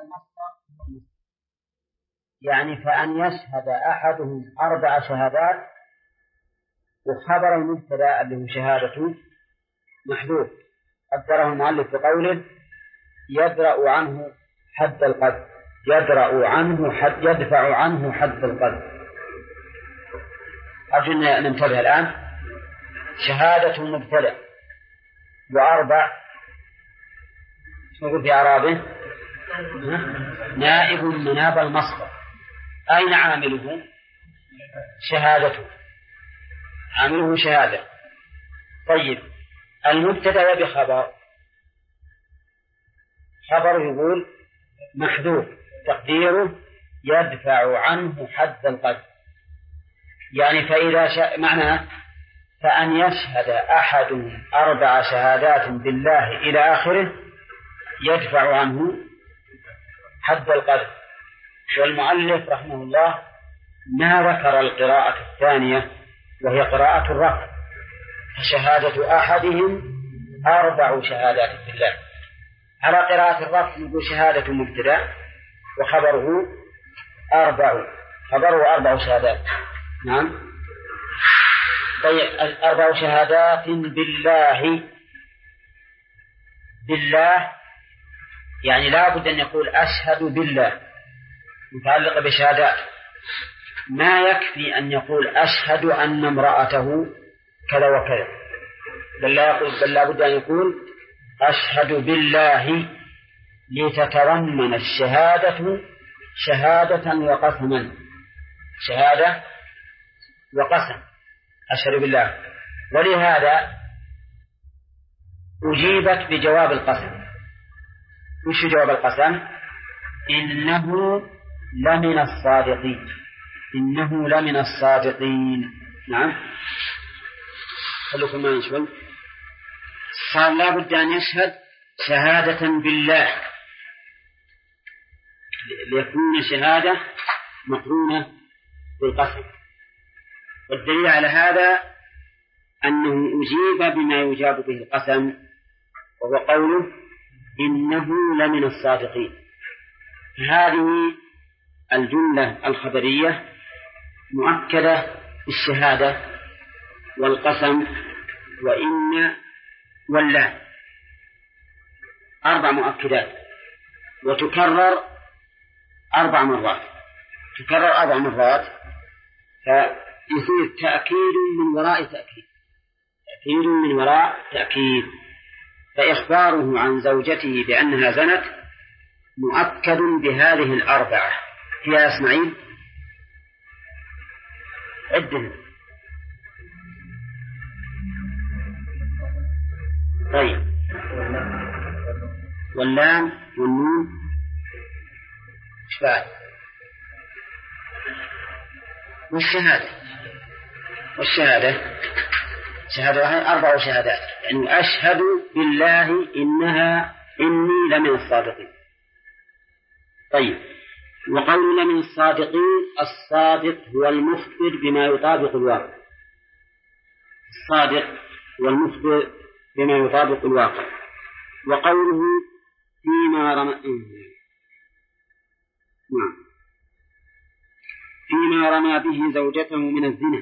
يعني فأن يشهد أحدهم 4 شهادات، وخبر المبتدأ اللي هو شهادته محذوف، قدره المؤلف بقوله يدرأ عنه حد القذف، يدرأ عنه يدفع عنه حد القذف. أرجو أن ننتبه الآن. شهادة مبتدأ، و4 نقول في أعرابه نائب مناب المصدر. أين عامله؟ شهادته، عامله شهادة. طيب المبتدأ بخبر، خبر يقول محذوف، تقديره يدفع عنه حد القذف. يعني فإذا معناه فأن يشهد أحد 4 شهادات بالله إلى آخره يدفع عنه حد القذف. والمؤلف رحمه الله ما ذكر القراءة الثانية وهي قراءة الرفع، فشهادة أحدهم 4 شهادات بالله. على قراءة الرفع يقول شهادة مبتدأ وخبره 4 شهادات. نعم. طيب 4 شهادات بالله، بالله يعني لا بد أن يقول أشهد بالله متعلقة بشهادات، ما يكفي أن يقول أشهد أن امرأته كذا وكذا، بل لا بد أن يقول أشهد بالله، لتتضمن الشهادة شهادة وقسما، شهادة وقسم، أشهد بالله. ولهذا أجيبت بجواب القسم. وش جواب القسم؟ إنه لمن الصادقين، إنه لمن الصادقين. نعم. خلوكم ما نشغل. صار لا بد أن يشهد شهادة بالله، ليكون شهادة مقرونة بالقسم. والدليل على هذا أنه أجيب بما يجاب به القسم، وهو قوله إنه لمن الصادقين. هذه الجملة الخبرية مؤكدة بالشهادة والقسم وإن والله، 4 مؤكدات، وتكرر 4 مرات، تكرر 4 مرات، فيصير تأكيد من وراء تأكيد، تأكيد من وراء تأكيد. فإخباره عن زوجته بأنها زنت مؤكد بهذه 4. فيها إسماعيل عدهم. طيب واللام والنون ايش بعد؟ والشهادة شهادة هي 4 شهادات، يعني أشهد بالله إني لمن الصادقين. طيب وقول لمن الصادقين، الصادق هو المخبر بما يطابق الواقع، الصادق هو المخبر بما يطابق الواقع. وقوله فيما رمى به زوجته من الزنا،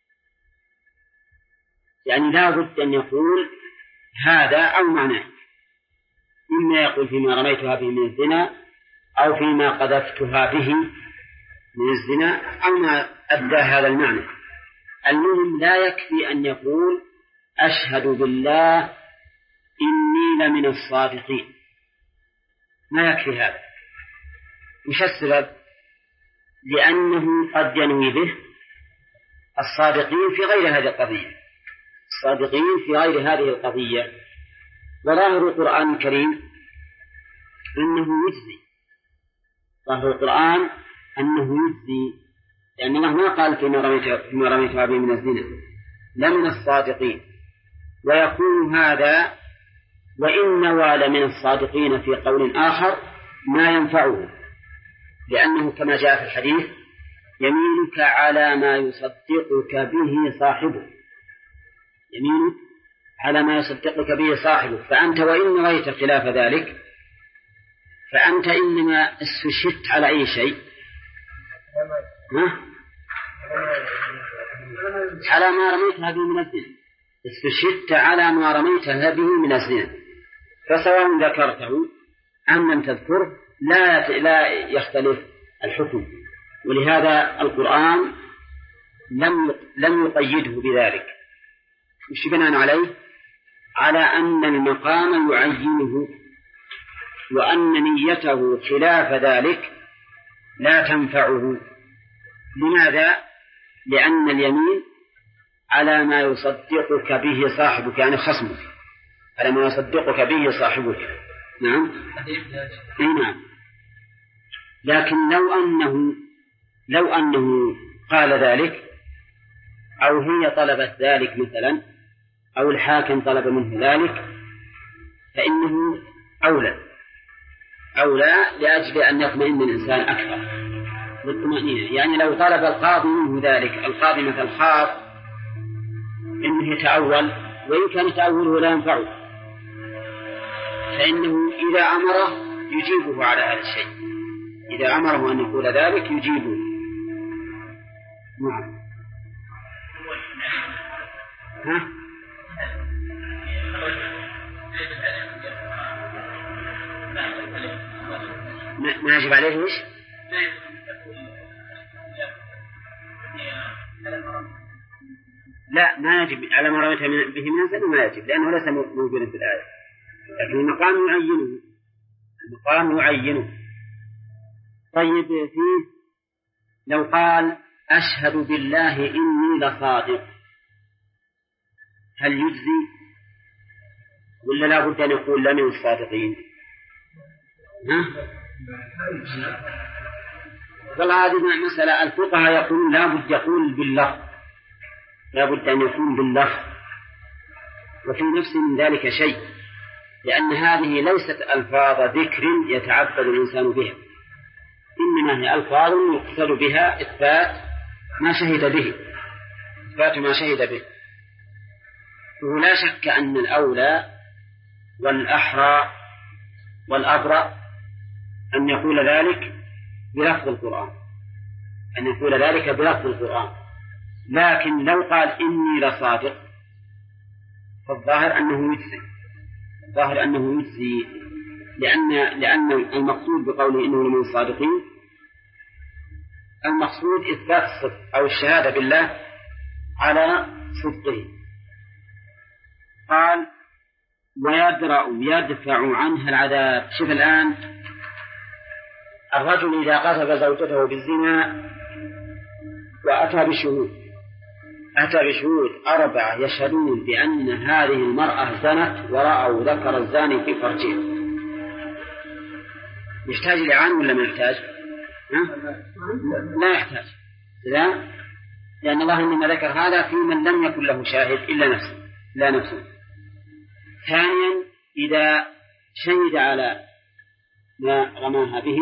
يعني لا بد أن يقول هذا أو معناه، إما يقول فيما رميتها به من الزنا، أو فيما قذفتها به من الزنا، أو ما أدى هذا المعنى. المهم لا يكفي أن يقول أشهد بالله إني لمن الصادقين، ما يكفي هذا. مش السبب؟ لأنه قد ينوي به الصادقين في غير هذه القضية، الصادقين في غير هذه القضية. وظاهر القرآن الكريم أنه يجزي، ظاهر القرآن أنه يجزي، لأن الله ما قال فيما رميتها به من الزنا لمن الصادقين. ويكون هذا وإن نوى لمن الصادقين في قول آخر ما ينفعه، لأنه كما جاء في الحديث يمينك على ما يصدقك به صاحبه، يمينك على ما يصدقك به صاحبه، فأنت وإن نويت خلاف ذلك فأنت إنما استشهدت على أي شيء؟ على ما رميتها به من الزنا، استشهدت على ما رميتها به من الزنا، فسواء ذكرته أم لم تذكره لا يختلف الحكم. ولهذا القرآن لم يقيده بذلك. وش بناء عليه؟ على أن المقام يعينه، وأن نيته خلاف ذلك لا تنفعه. لماذا؟ لأن اليمين على ما يصدقك به صاحبك، يعني خصمك، على ما يصدقك به صاحبك. نعم. نعم. لكن لو أنه قال ذلك، أو هي طلبت ذلك مثلا، أو الحاكم طلب منه ذلك، فإنه أولى لأجل أن يطمئن الإنسان أكثر بالطمأنينة. يعني لو طلب القاضي منه ذلك، القاضي مثل خاف إنه يتأول، وإن كان تأوله لا ينفعه، فإنه إذا أمره يجيبه على هذا الشيء، إذا أمره أن يقول ذلك يجيبه. نعم. ها؟ ما يجب عليه وش؟ لا، ما يجب على ما رميته به من الزنا، ما يجب، لأنه ليس موجودا في الآية. لكن المقام يعينه. طيب، فيه لو قال أشهد بالله إني لصادق، هل يجزي ولا لا بد أن يقول لمن الصادقين؟ والله هذه مسألة الفقهاء يقولون لا بد يقول باللفظ، لا بد أن يكون باللفظ، وفي نفس من ذلك شيء، لأن هذه ليست ألفاظ ذكر يتعبد الإنسان بها، إنما هي ألفاظ يقصد بها إثبات ما شهد به. ولا شك أن الأولى والأحرى والأبرأ أن يقول ذلك بلفظ القرآن، لكن لو قال إني لصادق فالظاهر أنه يجزي، لأن المقصود بقوله إنه من الصادقين، المقصود إثبات الصدق أو الشهادة بالله على صدقه. قال يدفع عنها العذاب. شوف الآن، الرجل إذا قذف زوجته بالزنا وأتى بشهود 4 يشهدون بأن هذه المرأة زنت ورأوا ذكر الزاني في فرجه، يحتاج لإعانة ولا ما يحتاج؟ لا يحتاج، لأن الله إنما ذكر هذا في من لم يكن له شاهد إلا نفسه. ثانيا، إذا شهد على ما رماها به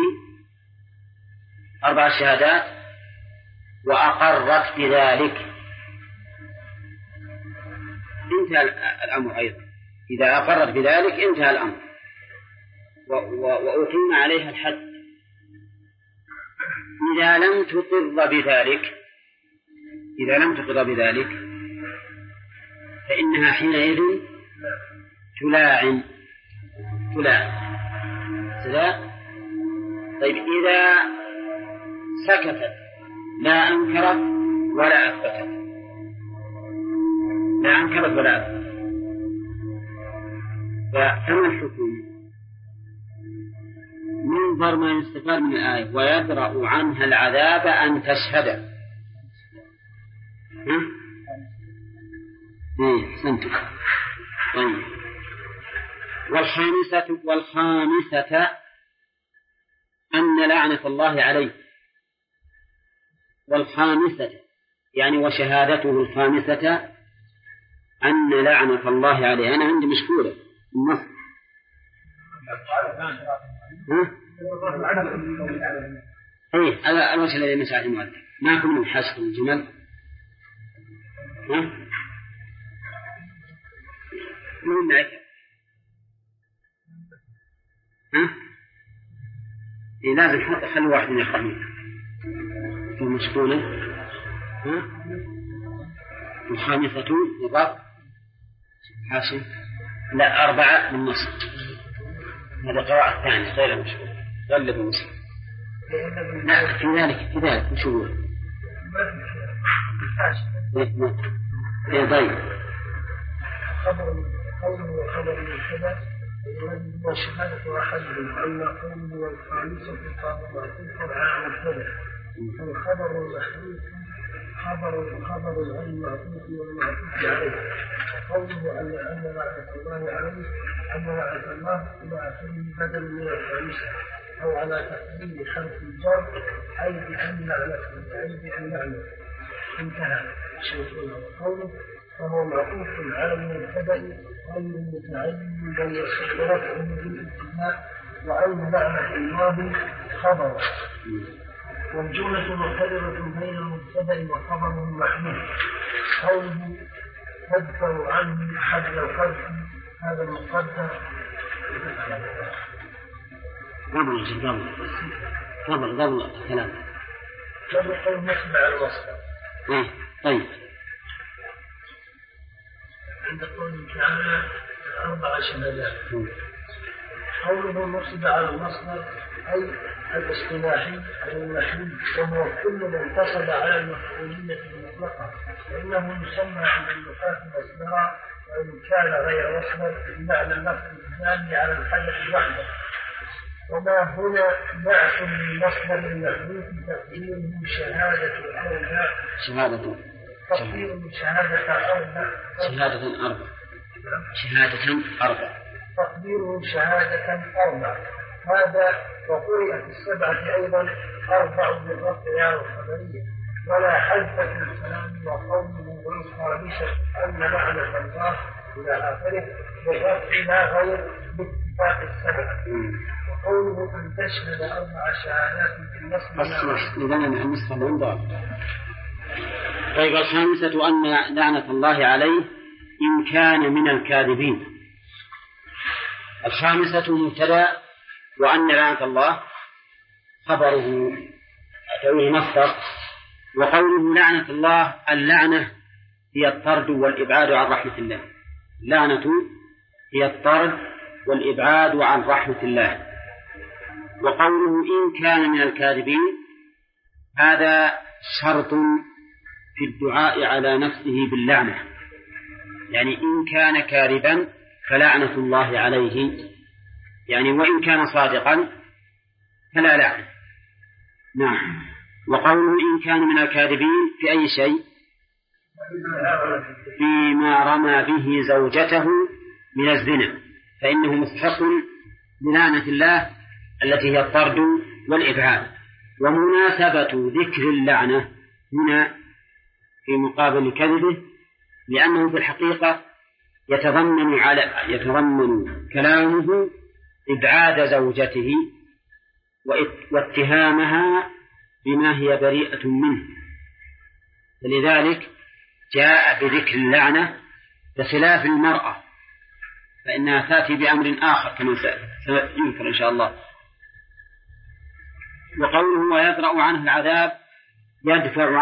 4 شهادات وأقرت بذلك انتهى الأمر. أيضا إذا أقرت بذلك انتهى الأمر وأقيم عليها الحد. إذا لم تقر بذلك فإنها حينئذ تلاعن. طيب، إذا سكتت لا أنكرت ولا أثبتت، فكما الحكم منظر ما يستفاد من الآية ويدرأ عنها العذاب أن تشهد. أحسنتم. طيب، والخامسة أن لعنة الله عليه. والخامسة يعني وشهادته الخامسة أن لعنة الله عليه. أنا عندي مشكورة النص. هذا الوجه الذي مساعد المؤلف، ما كنا نحسب الجمل. من معك؟ لازم حتى خلي واحد يقرأ منها في مسكونة. الخامسة نظر حاشم لا 4 بالنص. هذا قراءة ثانية غير المشهور غلب المسلم. لا في ذلك مشهور. طيب قوله وخبر المبتدأ وشهادة أحدهم أن قوله والخامسة معطوف على المبتدأ فالخبر المحذوف خبر عن المعطوف والمعطوف عليه. قوله أن لعنة الله عليه أن لعنة الله إلى آخره بدل من الخامسة أو على تقديم حرف الجر أي بأن لعنة انتهى. قوله فهو معطوف على المبتدأ غير متعين بل يصح رفعه بالابتداء وأن لعنة الله خبر. والجملة مقررة بين المبتدأ وخبره المحمول. قوله تدفع عنه حد القذف هذا المقدر قبل الكلام قول نسبة على المصدر. طيب عند قوله تعالى 4 شهادات. قوله نسبة على المصدر أي الاصطلاحي المحمول وهو كل من انتصب على المفعولية المطلقة فإنه يسمى عند النحاة مصدرا وإن كان غير مصدر بمعنى اللفظ الثاني على الحدث وحده. وما هنا نعت للمصدر المحذوف تقديره شهادة أربع تقديره شهادة أربع. هذا وقرئ في 7 أيضا 4 بالرفع والخبرية ولا حذف في الكلام وقوله والخامسة أن لعنة الله إلى آخره بالرفع لا غير باتفاق 7. وقوله أن تشهد 4 شهادات بالنصب. طيب الخامسة أن لعنة الله عليه إن كان من الكاذبين. الخامسة مبتدأ وأن لعنة الله خبره أتوه مصدر. وقوله لعنة الله اللعنة هي الطرد والإبعاد عن رحمة الله. لعنة هي الطرد والإبعاد عن رحمة الله. وقوله إن كان من الكاذبين هذا شرط في الدعاء على نفسه باللعنة، يعني إن كان كاذبا فلعنة الله عليه، يعني وإن كان صادقا فلا لعنة. نعم. وقوله إن كان من الكاذبين في أي شيء؟ فيما رمى به زوجته من الزنا فإنه مستحق للعنة الله التي هي الطرد والإبعاد. ومناسبة ذكر اللعنة هنا في مقابل كذبه لأنه في الحقيقة يتضمن كلامه إبعاد زوجته واتهامها بما هي بريئة منه، فلذلك جاء بذكر اللعنة بخلاف المرأة فإنها تأتي بأمر آخر كما سيذكر إن شاء الله. وقوله ويدرأ عنها العذاب يدفع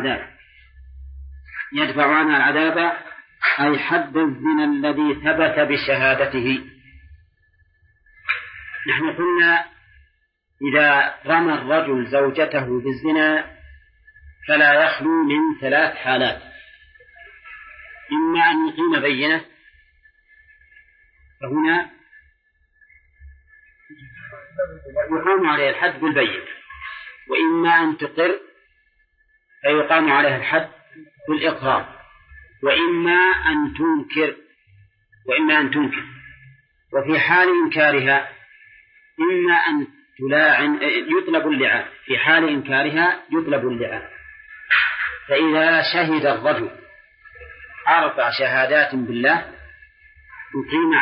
عنها العذاب أي حد الزنا الذي ثبت بشهادته. نحن قلنا إذا رمى الرجل زوجته بالزنا فلا يخلو من 3 حالات: إما أن يقيم بينة فهنا يقام عليه الحد بالبينة، وإما أن تقر فيقام عليه الحد بالإقرار، وإما أن تنكر. وفي حال إنكارها إما أن يطلب اللعان، في حال إنكارها يطلب اللعان. فإذا شهد الرجل 4 شهادات بالله يقيم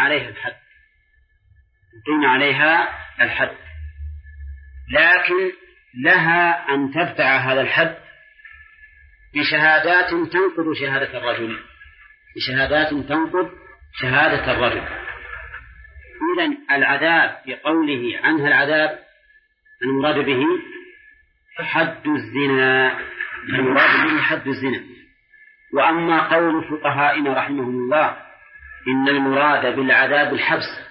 عليها الحد، لكن لها أن تدفع هذا الحد بشهادات تنقض شهادة الرجل. إذن العذاب بقوله عنها العذاب المراد به حد الزنا، المراد به حد الزنا. وأما قول فقهائنا رحمهم الله إن المراد بالعذاب الحبس،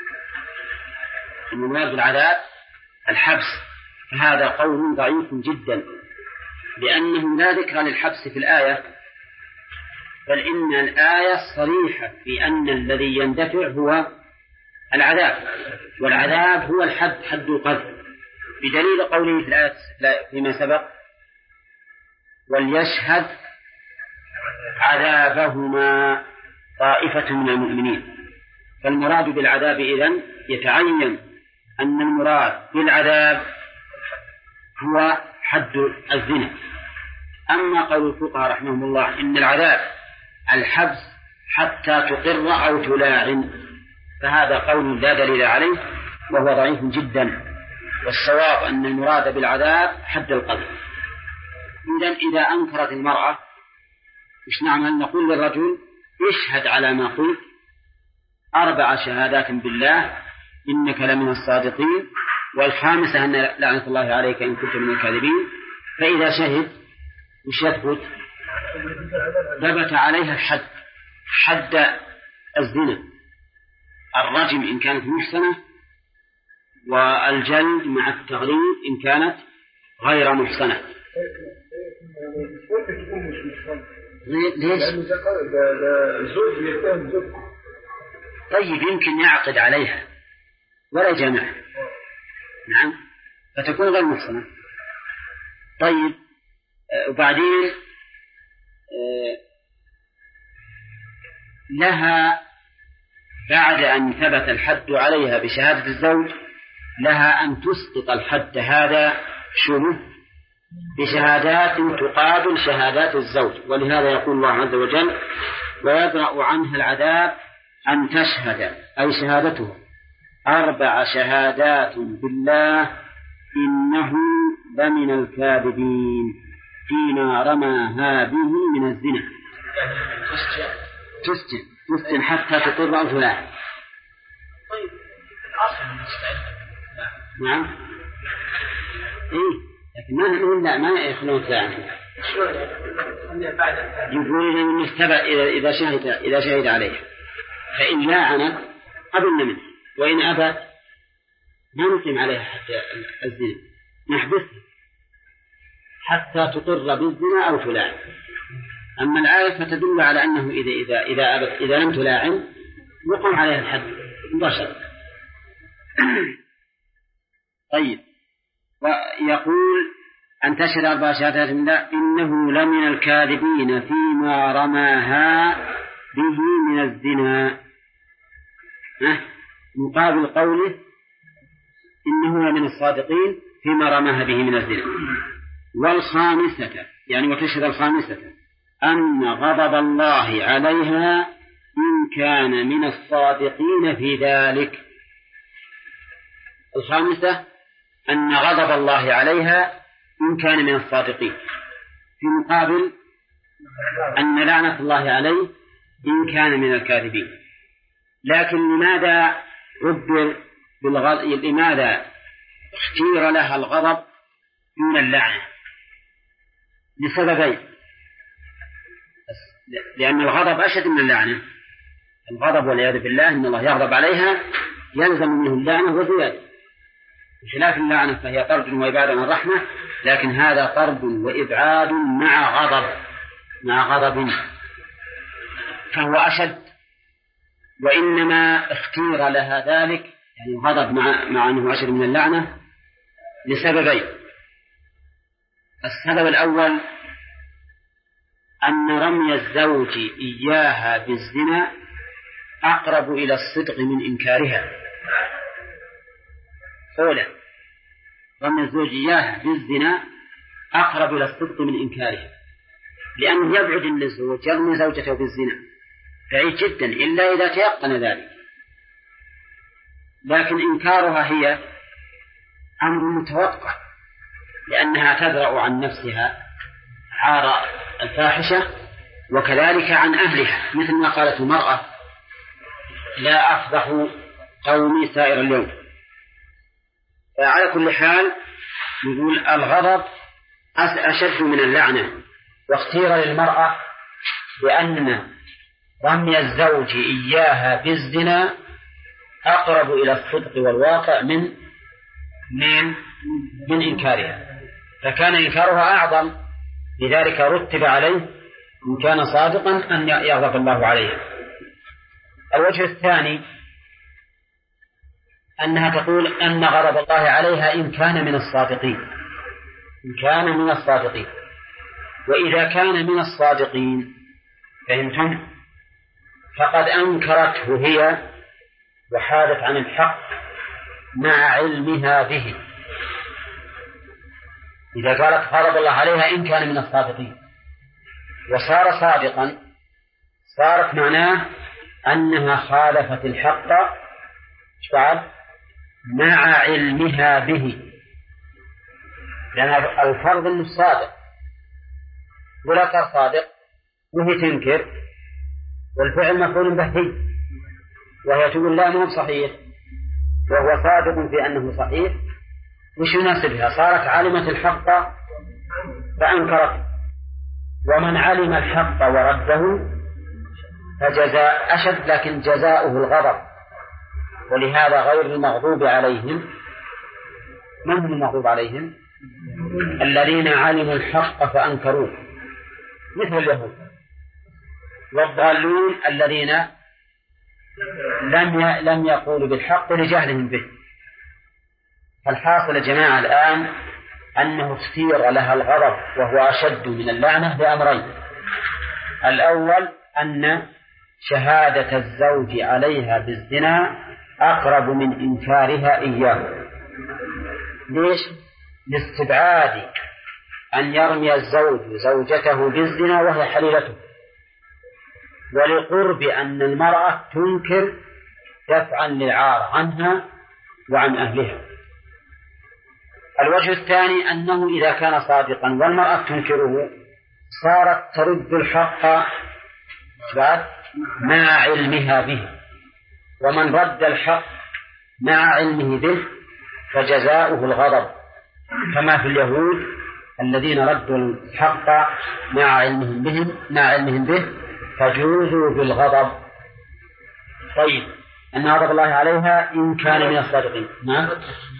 المراد بالعذاب الحبس، فهذا قول ضعيف جدا، لأنه لا ذكر للحبس في الآية، بل إن الآية صريحة في أن الذي يندفع هو العذاب، والعذاب هو الحد، حد القذف، بدليل قوله في الآية فيما سبق وليشهد عذابهما طائفة من المؤمنين. فالمراد بالعذاب إذن يتعين أن المراد بالعذاب هو حد الزنا. أما قول الفقهاء رحمهم الله إن العذاب الحبس حتى تقر أو تلاعن، فهذا قول لا دليل عليه وهو ضعيف جدا، والصواب أن المراد بالعذاب حد القذف. إذا أنكرت المرأة إيش نعمل؟ نقول للرجل اشهد على ما قلت 4 شهادات بالله إنك لمن الصادقين، والخامسة أن لعنة الله عليك إن كنت من الكاذبين. فإذا شهد وش يثبت؟ ثبت عليها الحد، حد الزنا، الرجم إن كانت محسنة، والجلد مع التغليظ إن كانت غير محسنة. ليش؟ طيب يمكن يعقد عليها ولا جمع، نعم، فتكون غير محسنة. طيب وبعدين لها بعد أن ثبت الحد عليها بشهادة الزوج لها أن تسقط الحد هذا شنو؟ بشهادات تقابل شهادات الزوج. ولهذا يقول الله عز وجل ويدرأ عنها العذاب أن تشهد، أي شهادته 4 شهادات بالله إنه لمن الكاذبين فيما رماها به من الزنا. تسجن حتى تقر أو تلاعن. طيب الأصل نعم، إيه، لكن ما نقول لا، ما يخلون تلاعن. يقول إن السبع إذا شهد عليه، فإن لاعنت قبلنا منه، وإن أبى ما نقيم عليها حتى الزنا، نحبسها حتى تقر بالزنا أو تلاعن. أما الآية فتدل على أنه إذا لم تلاعن يقام عليها الحد مباشرة. طيب، ويقول أن تشهد 4 شهادات بالله إنه لمن الكاذبين فيما رماها به من الزنا، مقابل قوله إنه لمن الصادقين فيما رماها به من الزنا. والخامسة يعني وتشهد الخامسة أن غضب الله عليها إن كان من الصادقين في ذلك. الخامسة أن غضب الله عليها إن كان من الصادقين، في مقابل أن لعنة الله عليه إن كان من الكاذبين. لكن لماذا عبر بالغضب؟ لماذا اختير لها الغضب دون اللعنة؟ لسببين: لأن الغضب أشد من اللعنة. الغضب والعياذ بالله إن الله يغضب عليها يلزم منه اللعنة وزيادة، بخلاف اللعنة فهي طرد وإبعاد عن الرحمة، لكن هذا طرد وإبعاد مع غضب فهو أشد. وإنما اختير لها ذلك يعني الغضب مع أنه أشد من اللعنة لسببين: السبب الأول أن رمي الزوج إياها بالزنا أقرب إلى الصدق من إنكارها. أولا، رمي الزوج إياها بالزنا أقرب إلى الصدق من إنكارها، لأنه يبعد أن الزوج يرمي زوجته بالزنا بعيد جدا إلا إذا تيقن ذلك، لكن إنكارها هي أمر متوقع، لأنها تدرأ عن نفسها عار الفاحشة وكذلك عن أهلها، مثل ما قالت المرأة: لا أفضح قومي سائر اليوم. على كل حال نقول الغضب أشد من اللعنة، واختير للمرأة لأن رمي الزوج إياها بالزنا أقرب إلى الصدق والواقع من إنكارها، فكان إنكارها أعظم، لذلك رتب عليه إن كان صادقا أن يغضب الله عليه. الوجه الثاني أنها تقول أن غضب الله عليها إن كان من الصادقين، وإذا كان من الصادقين فهمتم فقد أنكرته هي وحادت عن الحق مع علمها به. إذا قالت غضب الله عليها إن كان من الصادقين وصار صادقا صارت معناه أنها خالفت الحق مع علمها به، لأن الفرض أنه صادق ولا صار صادق وهي تنكر والفعل مفعول به، وهي تقول لا مو صحيح وهو صادق في أنه صحيح، وش يناسبها؟ صارت علمت الحق فأنكرت، ومن علم الحق ورده فجزاء أشد، لكن جزاؤه الغضب. ولهذا غير المغضوب عليهم، من هم المغضوب عليهم؟ الذين علموا الحق فأنكروه مثل اليهود، والضالون الذين لم يقولوا بالحق لجهلهم به. فالحاصل يا جماعة الآن أنه اختير لها الغضب وهو أشد من اللعنة بأمرين: الأول أن شهادة الزوج عليها بالزنا أقرب من إنكارها إياه. ليش؟ لاستبعاد أن يرمي الزوج زوجته بالزنا وهي حليلته، ولقرب أن المرأة تنكر دفعا للعار عنها وعن أهلها. الوجه الثاني أنه إذا كان صادقا والمرأة تنكره صارت ترد الحق مع علمها به، ومن رد الحق مع علمه به فجزاؤه الغضب، كما في اليهود الذين ردوا الحق مع علمهم به فجوزوا بالغضب. طيب، أن غضب الله عليها إن كان من الصادقين. نعم،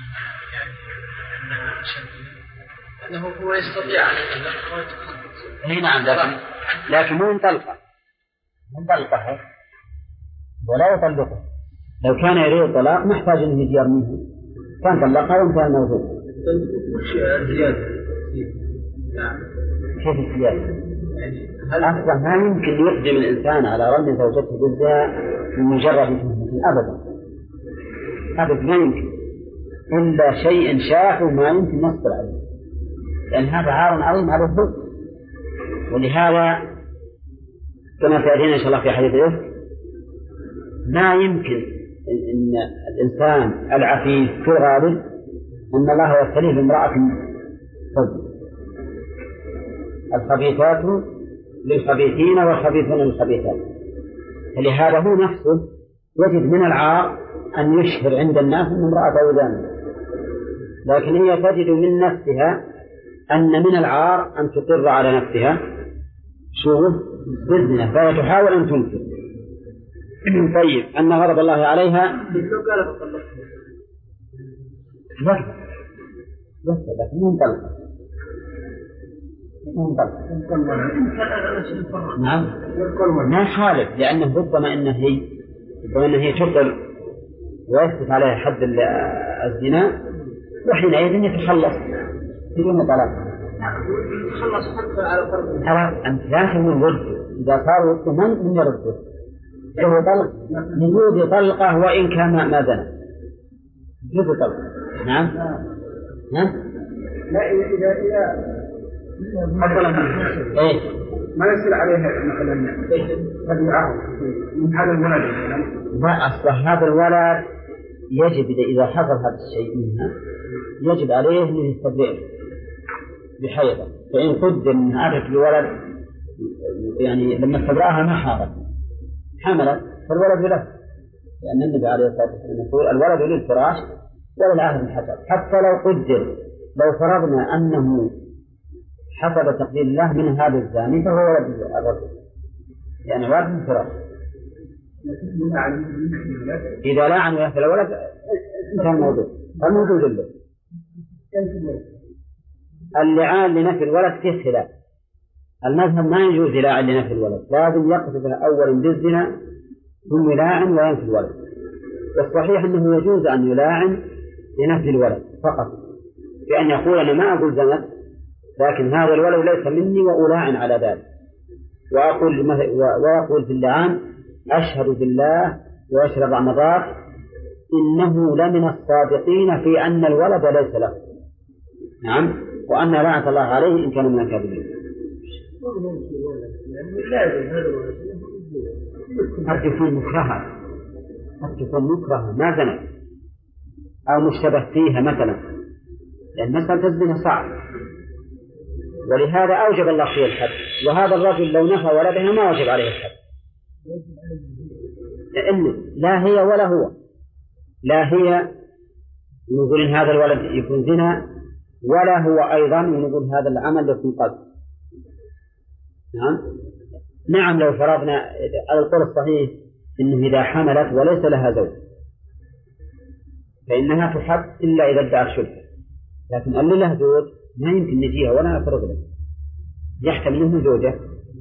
أنه هو يستطيع أن نعم، لكن مو انطلقه ولا يطلقه. لو كان يريد الطلاق ما يحتاج أن يرميه، كان طلقها وانتهى الموضوع. كيف الزيادة؟ أصلا ما يمكن يقدم الإنسان على رمي زوجته بالزنا بمجرد تهمة أبدا ما يمكن، إلا شيء شاف ما يمكن نصبر عليه، لأن هذا عار عظيم على الضد. ولهذا كما سيأتينا إن شاء الله في حديث ما يمكن أن الإنسان العفيف في الغالب أن الله يبتليه بامرأة صدق. الخبيثات للخبيثين والخبيثون للخبيثات، فلهذا هو نفسه يجد من العار أن يشهر عند الناس أن امرأة ودانه، لكن هي تجد من نفسها أن من العار أن تقر على نفسها بالزنا، فهي تحاول أن تنكر. طيب، أن غضب الله عليها لكن نعم ما خالف، لأنه ربما أنه هي تقر ويثبت عليها حد الزنا، وحينئذ يتخلص بدون طلاق. خلص حتى على فرض أنت لازم الرد، إذا صار وقته من يرده له طلق يجوز طلقه وإن كان ما زنى، يجوز طلقه. نعم لا إذا مثلا ما يصير عليها مثلا من هذا الولد، لا أصلا هذا الولد يجب إذا حصل هذا الشيء منها يجب عليه أن يستبرئ بحيضة، فإن قدر من عادة الولد يعني لما استبرأها ما حملت فالولد له، لأن النبي عليه الصلاة والسلام يقول الولد للفراش ولا العهد انحسب. حتى لو قدر، لو فرضنا أنه حسب تقدير الله من هذا الزاني فهو ولد الرجل، يعني ولد من فراغ. إذا لعن ويأكل الولد انتهى الموضوع، الموجود له. اللعان لنفي الولد فيه خلاف. المذهب ما يجوز لعان لنفي الولد، لازم يقصد أولا بالزنا ثم يلاعن وينفي الولد. والصحيح أنه يجوز أن يلاعن لنفي الولد فقط، بأن يقول أنا ما أقول زنت، لكن هذا الولد ليس مني وألاعن على ذلك. ويقول في اللعان أشهد بالله وأشهد مضاف إنه لمن الصادقين في أن الولد ليس له. نعم، وأن لعنة الله عليه إن كان من الكاذبين. قد تكون مكرهة، قد تكون مكرهة ما زنت أو مشتبه فيها مثلا، لأن مسألة الزنا صعب، ولهذا أوجب الله فيه الحد. وهذا الرجل لو نفى ولده ما وجب عليه الحد، لأن لا هي ولا هو، لا هي نقول إن هذا الولد يكون زنا، ولا هو أيضا نقول هذا العمل يكون قتل. نعم لو فرضنا على القول الصحيح إنه إذا حملت وليس لها زوج فإنها تحب إلا إذا ادعت شبهة، لكن اللي له زوج ما يمكن نجيها ولا نفرض له، يحتمل منه زوجة.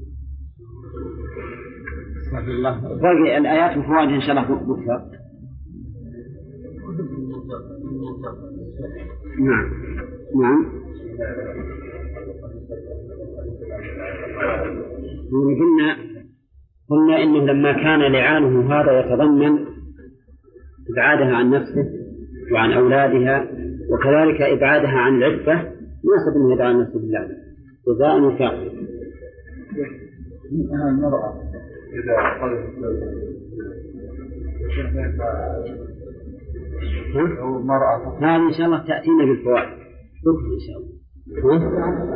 باقي الآيات وفوائد إن شاء الله بكرة. نعم قلنا إنه لما كان لعانه هذا يتضمن إبعادها عن نفسه وعن أولادها، وكذلك إبعادها عن العفة، مناسب أنه يدعى عن نفسه بالله جزاء وكافر. المرأة إذا قلت أو مرأة هذه إن شاء الله تأتينا بالفوائد إن شاء الله.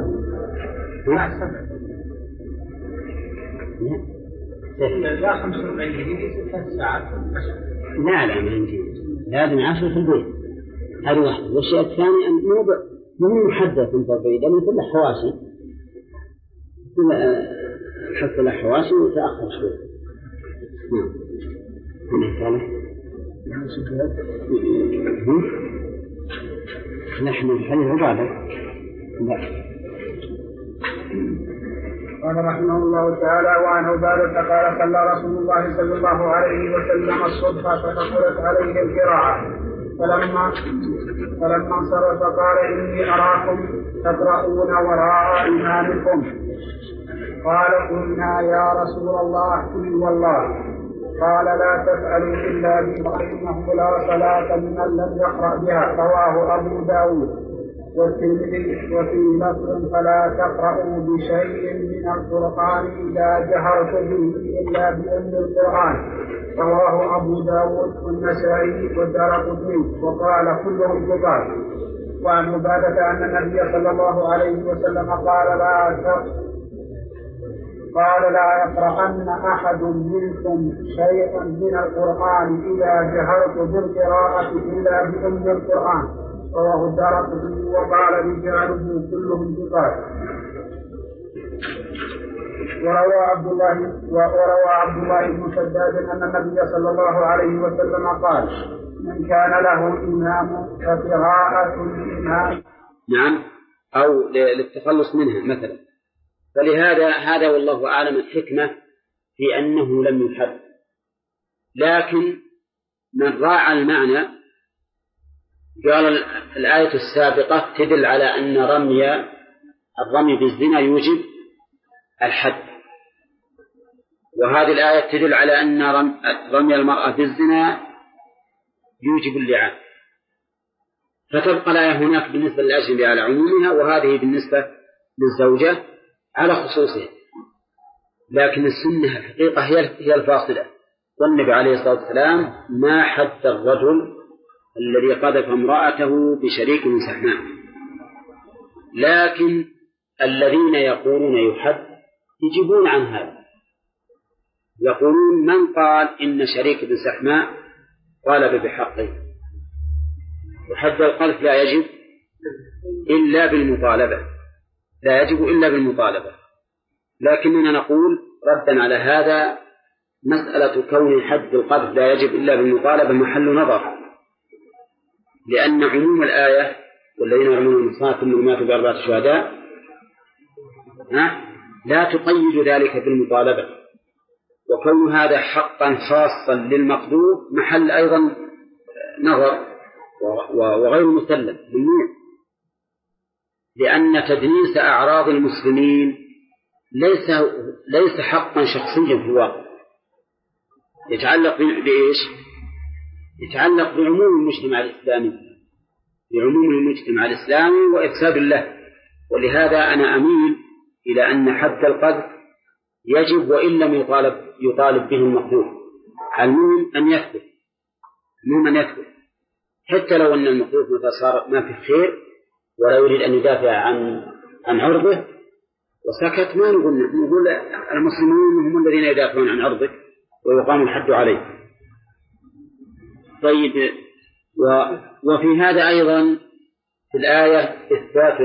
لا 45 دقيقة 6 ساعات. لا ما يمكن، لازم 10 في البيت، هذه واحدة. والشيء الثاني أن مو محدث من تربية، لأن كل حواشي حصل حواشي وتأخر شوي. نحن الحديث عبادة. قال رحمه الله تعالى: وعن عبادة قال: صلى رسول الله صلى الله عليه وسلم الصبح فثقلت عليه القراءة، فلما انصرف قال: إني أراكم تقرؤون وراء إمامكم. قال: قلنا يا رسول الله قل والله. قال: لا تفعلوا إلا بما إنه لا صلاة لمن لم يقرأ بها. رواه أبو داود والترمذي. وفي لفظ: فلا تقرأوا بشيء من القرآن إذا جهرت به إلا بأم القرآن. رواه أبو داود والنسائي والدارقطني وقال كلهم ثقات. وعن عبادة أن النبي صلى الله عليه وسلم قال: لا يقرأن أحد منكم شيئا من القرآن إذا جهرت بالقراءة إلا بأم القرآن. رواه الدارقطني وقال رجاله كلهم ثقات. وروى عبد الله بن شداد أن النبي صلى الله عليه وسلم قال: من كان له إمام فقراءة الإمام. نعم، أو للتخلص منها مثلا. فلهذا هذا والله أعلم الحكمة في أنه لم يحد، لكن من راعى المعنى قال الآية السابقة تدل على أن الرمي بالزنا يوجب الحد، وهذه الآية تدل على أن رمي المرأة بالزنا يوجب اللعان، فتبقى الآية هناك بالنسبة للأجنبي على عمومها، وهذه بالنسبة للزوجة على خصوصها. لكن السنة الحقيقة هي الفاصلة. والنبي عليه الصلاة والسلام ما حد الرجل الذي قذف امرأته بشريك من سحناء، لكن الذين يقولون يحد يجيبون عن هذا، يقولون: من قال إن شريك بن سحناء طالب بحقه، وحد القذف لا يجب إلا بالمطالبة، لا يجب إلا بالمطالبة. لكننا نقول ردا على هذا مسألة كون حد القذف لا يجب إلا بالمطالبة محل نظر، لأن عموم الآية والذين يرمون المحصنات ثم ماتوا بأربعة شهداء لا تقيد ذلك بالمطالبة، وكون هذا حقا خاصا للمقذوف محل أيضا نظر وغير مسلم ممنوع، لأن تدنيس أعراض المسلمين ليس حقا شخصيا في الواقع، يتعلق بإيش؟ يتعلق بعموم المجتمع الإسلامي، بعموم المجتمع الإسلامي وإفساد له. ولهذا أنا أميل إلى أن حد القذف يجب وإن لم يطالب به المقذوف، المهم أن يثبت، حتى لو أن المقذوف متى صار ما في خير ولا يريد أن يدافع عن عرضه وسكت، ما نقول المسلمون هم الذين يدافعون عن عرضك ويقام الحد عليه. طيب، وفي هذا أيضا في الآية إثبات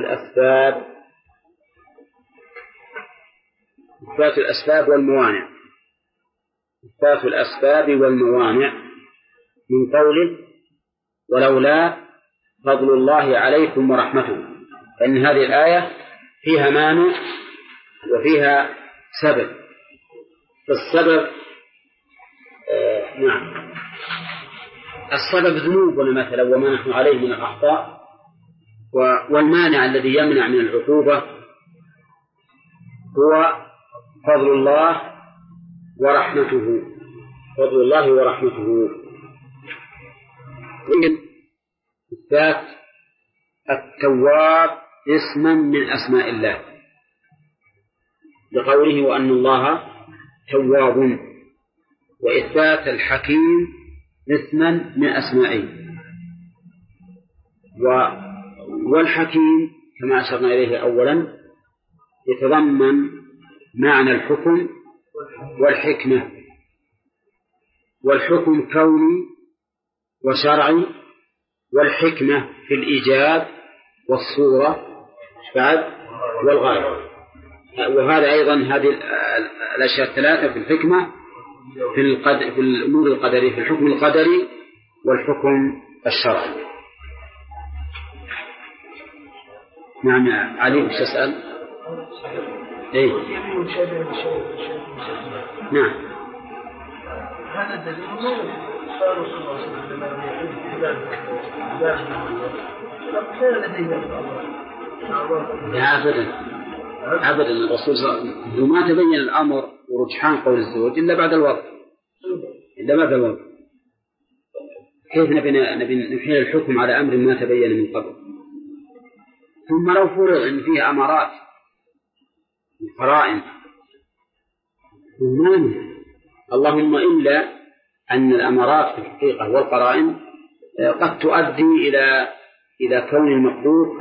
الأسباب والموانع من قوله ولولا فضل الله عليكم ورحمته، فإن هذه الآية فيها مانع وفيها سبب. فالسبب السبب ذنوبنا مثلا وما نحن عليه من الأخطاء، والمانع الذي يمنع من العقوبة هو فضل الله ورحمته. إثبات التواب اسما من أسماء الله لقوله وأن الله تواب، وإثبات الحكيم اسما من أسمائه. والحكيم كما أشرنا إليه أولا يتضمن معنى الحكم والحكمة، والحكم كوني وشرعي، والحكمة في الإيجاب والصورة والغاية. وهذا أيضا هذه الأشياء الثلاثة في الحكمة في الأمور القدرية، في الحكم القدري والحكم الشرعي. نعم علي وش تسأل؟ إيه؟ نعم. هذا الدليل صار رسول الله صلى الله عليه وسلم لا أبدا الرسول صلى الله عليه وسلم ما تبين الأمر ورجحان قول الزوج إلا بعد الوضع، كيف نبي نحيل الحكم على أمر ما تبين من قبل؟ ثم لو فرض أن فيه أمارات قرائن اللهم إلا أن الأمارات في الحقيقة والقرائن قد تؤدي إلى كون المقذوف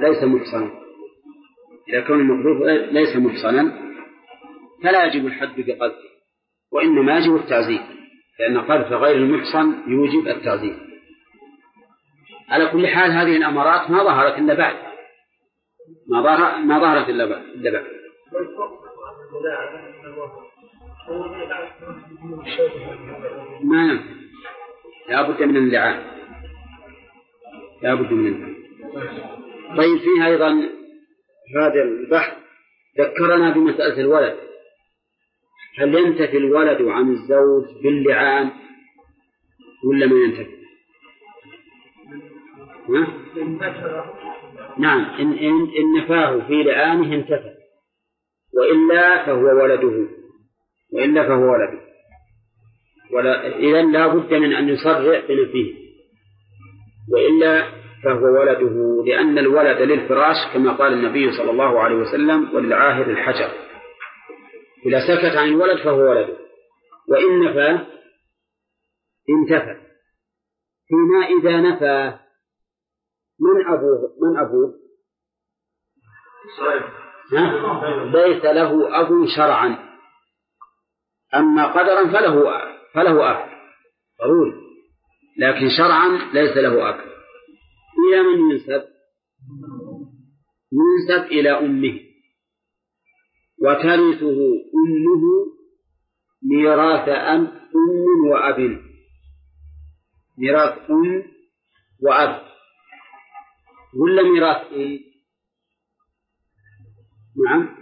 ليس محصنا، فلا يجب الحد بقذفه، وإنما يجب التعزير، لأن قذف غير المحصن يوجب التعزير. على كل حال هذه الأمارات ما ظهرت إلا بعد، ما ينفع، لا بد من اللعان. طيب، فيها أيضا هذا البحث ذكرنا بمسألة الولد، هل ينتفي الولد عن الزوج باللعان ولا ما ينتفي؟ نعم، إن نفاه في لعانه انتفى، وإلا فهو ولده. إذن لا بد من أن يصرح بنفيه، وإلا فهو ولده، لأن الولد للفراش كما قال النبي صلى الله عليه وسلم وللعاهر الحجر. إذا سكت عن الولد فهو ولده، وإن نفى انتفى. فيما إذا نفى من أبوه ليس له أب شرعا، أما قدرا فله أب ضروري، لكن شرعا ليس له أب. إلى من ينسب؟ ينسب إلى أمه، وترثه أمه ميراث أم وأب، ميراث أم وأب ولا ميراث أم؟ نعم،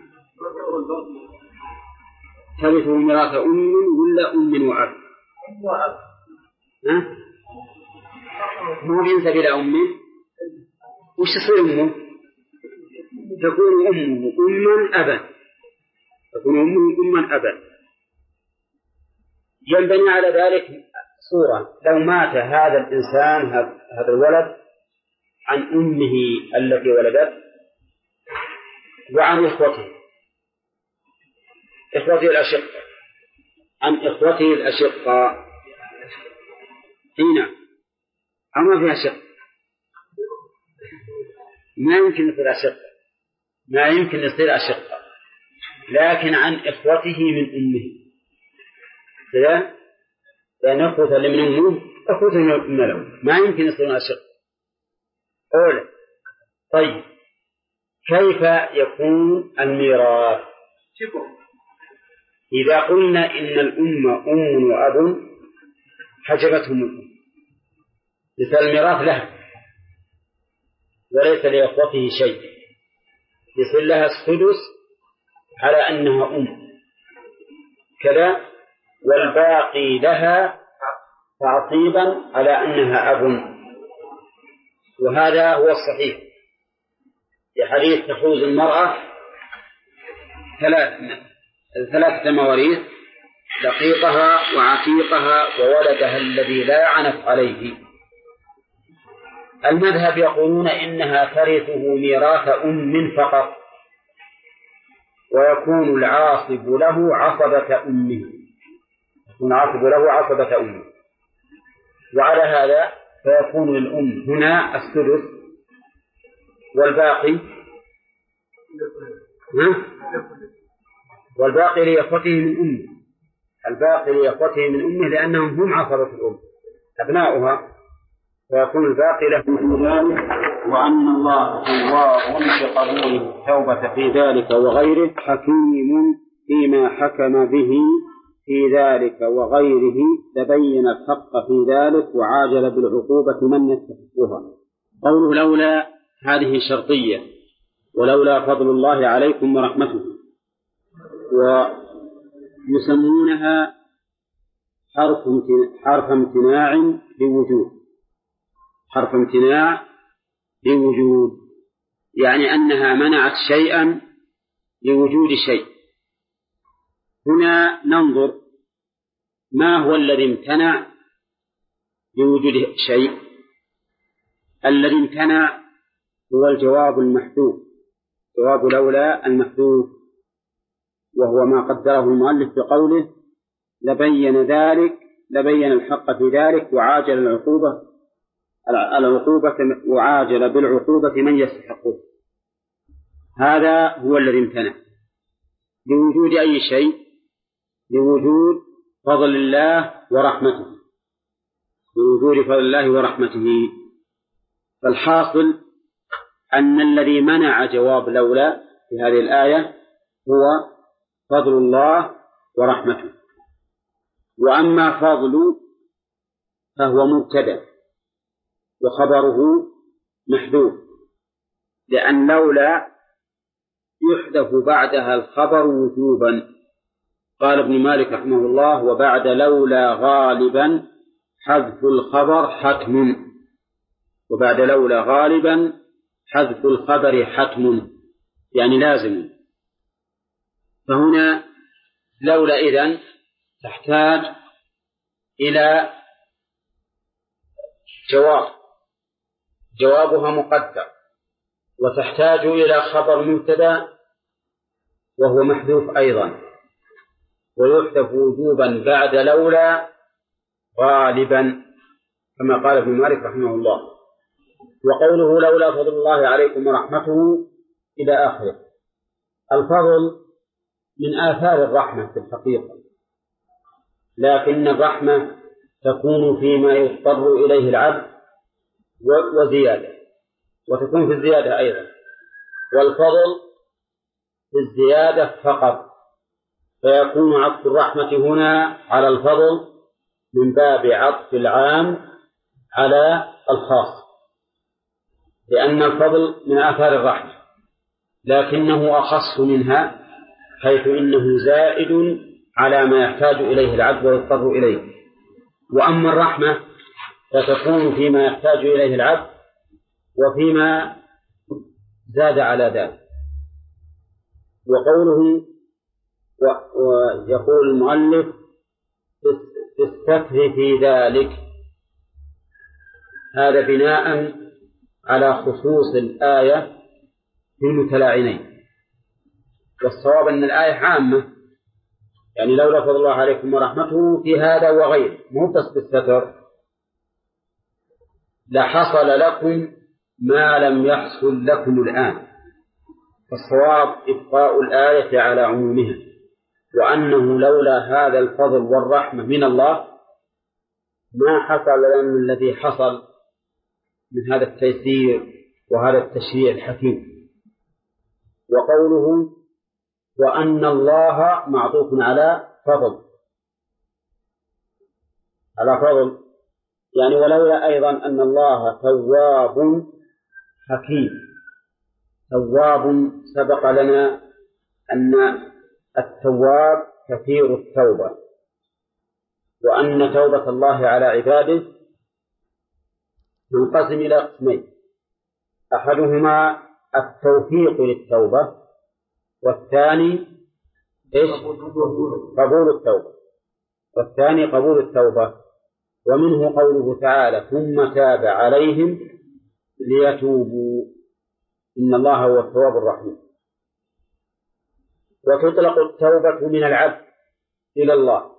ترثه ميراث أم ولا أم وأب؟ ها؟ مو ينسب إلى أمه، وش تصير أمه؟ تكون أمه أما أبا، تكون أمه أما أبا. ينبني على ذلك صورة: لو مات هذا الإنسان هذا الولد عن أمه التي ولدت وعن إخوته الأشقة، عن إخوته الأشقة هنا أما فيها شق، ما يمكن يصير أشقة، ما يمكن يصير أشقة، لكن عن إخوته من أمه كذا، لأن أخوته اللي من أمه أخوته من أمه ما يمكن يصيرون أشقة. أولا، طيب كيف يكون الميراث؟ إذا قلنا إن الأم أم وأب حجبتهم الأم، يصير الميراث له وليس لإخوته شيء، يصير لها السدس على أنها أم كذا، والباقي لها تعصيبا على أنها أب. وهذا هو الصحيح في حديث تحوز المرأة ثلاثة مواريث: لقيطها وعتيقها وولدها الذي لا عنف عليه. المذهب يقولون إنها ترثه ميراث أم فقط، ويكون العاصب له عصبة أمه، يكون العاصب له عصبة أمه. وعلى هذا فيكون للأم هنا السدس، والباقي لإخوته من أمه، الباقي لإخوته من أمه لأنهم هم عصبة الأم أبناؤها، فيكون الباقي لهم ذلك. وأن الله تواب بقبول التوبة في ذلك وغيره، حكيم فيما حكم به في ذلك وغيره، تبين الحق في ذلك وعاجل بالعقوبة من يستحقها. قوله لولا هذه شرطية، ولولا فضل الله عليكم ورحمته، ويسمونها حرف امتناع لوجود، حرف امتناع لوجود، يعني أنها منعت شيئا لوجود شيء. هنا ننظر ما هو الذي امتنع لوجود شيء. الذي امتنع هو الجواب المحذوف، جواب لولا المحذوف، وهو ما قدره المؤلف بقوله لبين الحق في ذلك وعاجل وعاجل بالعقوبة من يستحقه. هذا هو الذي امتنع لوجود أي شيء؟ لوجود فضل الله ورحمته، لوجود فضل الله ورحمته. فالحاصل أن الذي منع جواب لولا في هذه الآية هو فضل الله ورحمته. وأما فضل فهو مبتدأ وخبره محذوف، لأن لولا يحذف بعدها الخبر وجوبا. قال ابن مالك رحمه الله: وبعد لولا غالبا حذف الخبر حتم، وبعد لولا غالبا حذف الخبر حتم، يعني لازم. فهنا لولا إذن تحتاج إلى جوابها مقدر، وتحتاج إلى خبر مبتدأ وهو محذوف أيضا، ويحذف وجوبا بعد لولا غالبا كما قال ابن مالك رحمه الله. وقوله لولا فضل الله عليكم ورحمته إلى آخره. الفضل من آثار الرحمة في الحقيقة، لكن الرحمة تكون فيما يضطر إليه العبد وزيادة، وتكون في الزيادة أيضا. والفضل في الزيادة فقط، فيكون عطف الرحمة هنا على الفضل من باب عطف العام على الخاص، لأن الفضل من آثار الرحمة، لكنه أخص منها حيث إنه زائد على ما يحتاج إليه العبد ويضطر إليه. وأما الرحمة فتكون فيما يحتاج إليه العبد وفيما زاد على ذلك. وقوله ويقول المؤلف في الستر في ذلك، هذا بناء على خصوص الآية في المتلاعنين، والصواب أن الآية عامة، يعني لولا فضل الله عليكم ورحمته في هذا وغيره، مو بس بالستر، لحصل لكم ما لم يحصل لكم الآن. فالصواب إبقاء الآية على عمومها، وأنه لولا هذا الفضل والرحمة من الله ما حصل لنا الذي حصل من هذا التيسير وهذا التشريع الحكيم. وقوله وأن الله معطوف على فضل، على فضل يعني ولولا أيضا أن الله تواب حكيم. تواب سبق لنا أن التواب كثير التوبة، وأن توبة الله على عباده تنقسم إلى قسمين، أحدهما التوفيق للتوبة، والثاني قبول التوبة، والثاني قبول التوبة. ومنه قوله تعالى ثم تاب عليهم ليتوبوا إن الله هو التواب الرحيم. وتطلق التوبة من العبد إلى الله،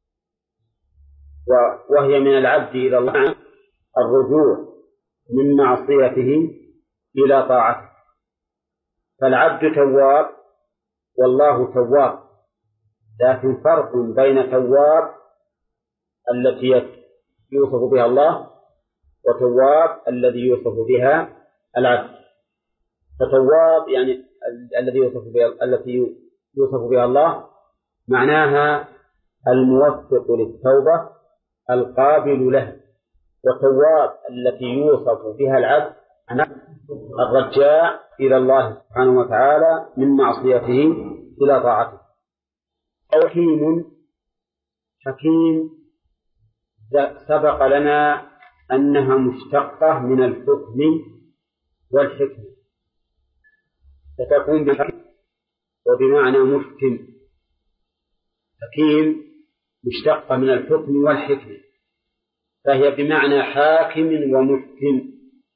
وهي من العبد إلى الله الرجوع من معصيته إلى طاعته. فالعبد تواب والله تواب، لكن فرق بين تواب التي يوصف بها الله وتواب الذي يوصف بها العبد. فتواب يعني التي يوصف بها الله معناها الموفق للتوبة القابل له، وتواب التي يوصف بها العبد الرجاء إلى الله سبحانه وتعالى من معصيته إلى طاعته. حكيم سبق لنا أنها مشتقة من الحكم والحكمة، فتكون بالحكم وبمعنى محكم. حكيم مشتقة من الحكم والحكمة، فهي بمعنى حاكم ومحكم.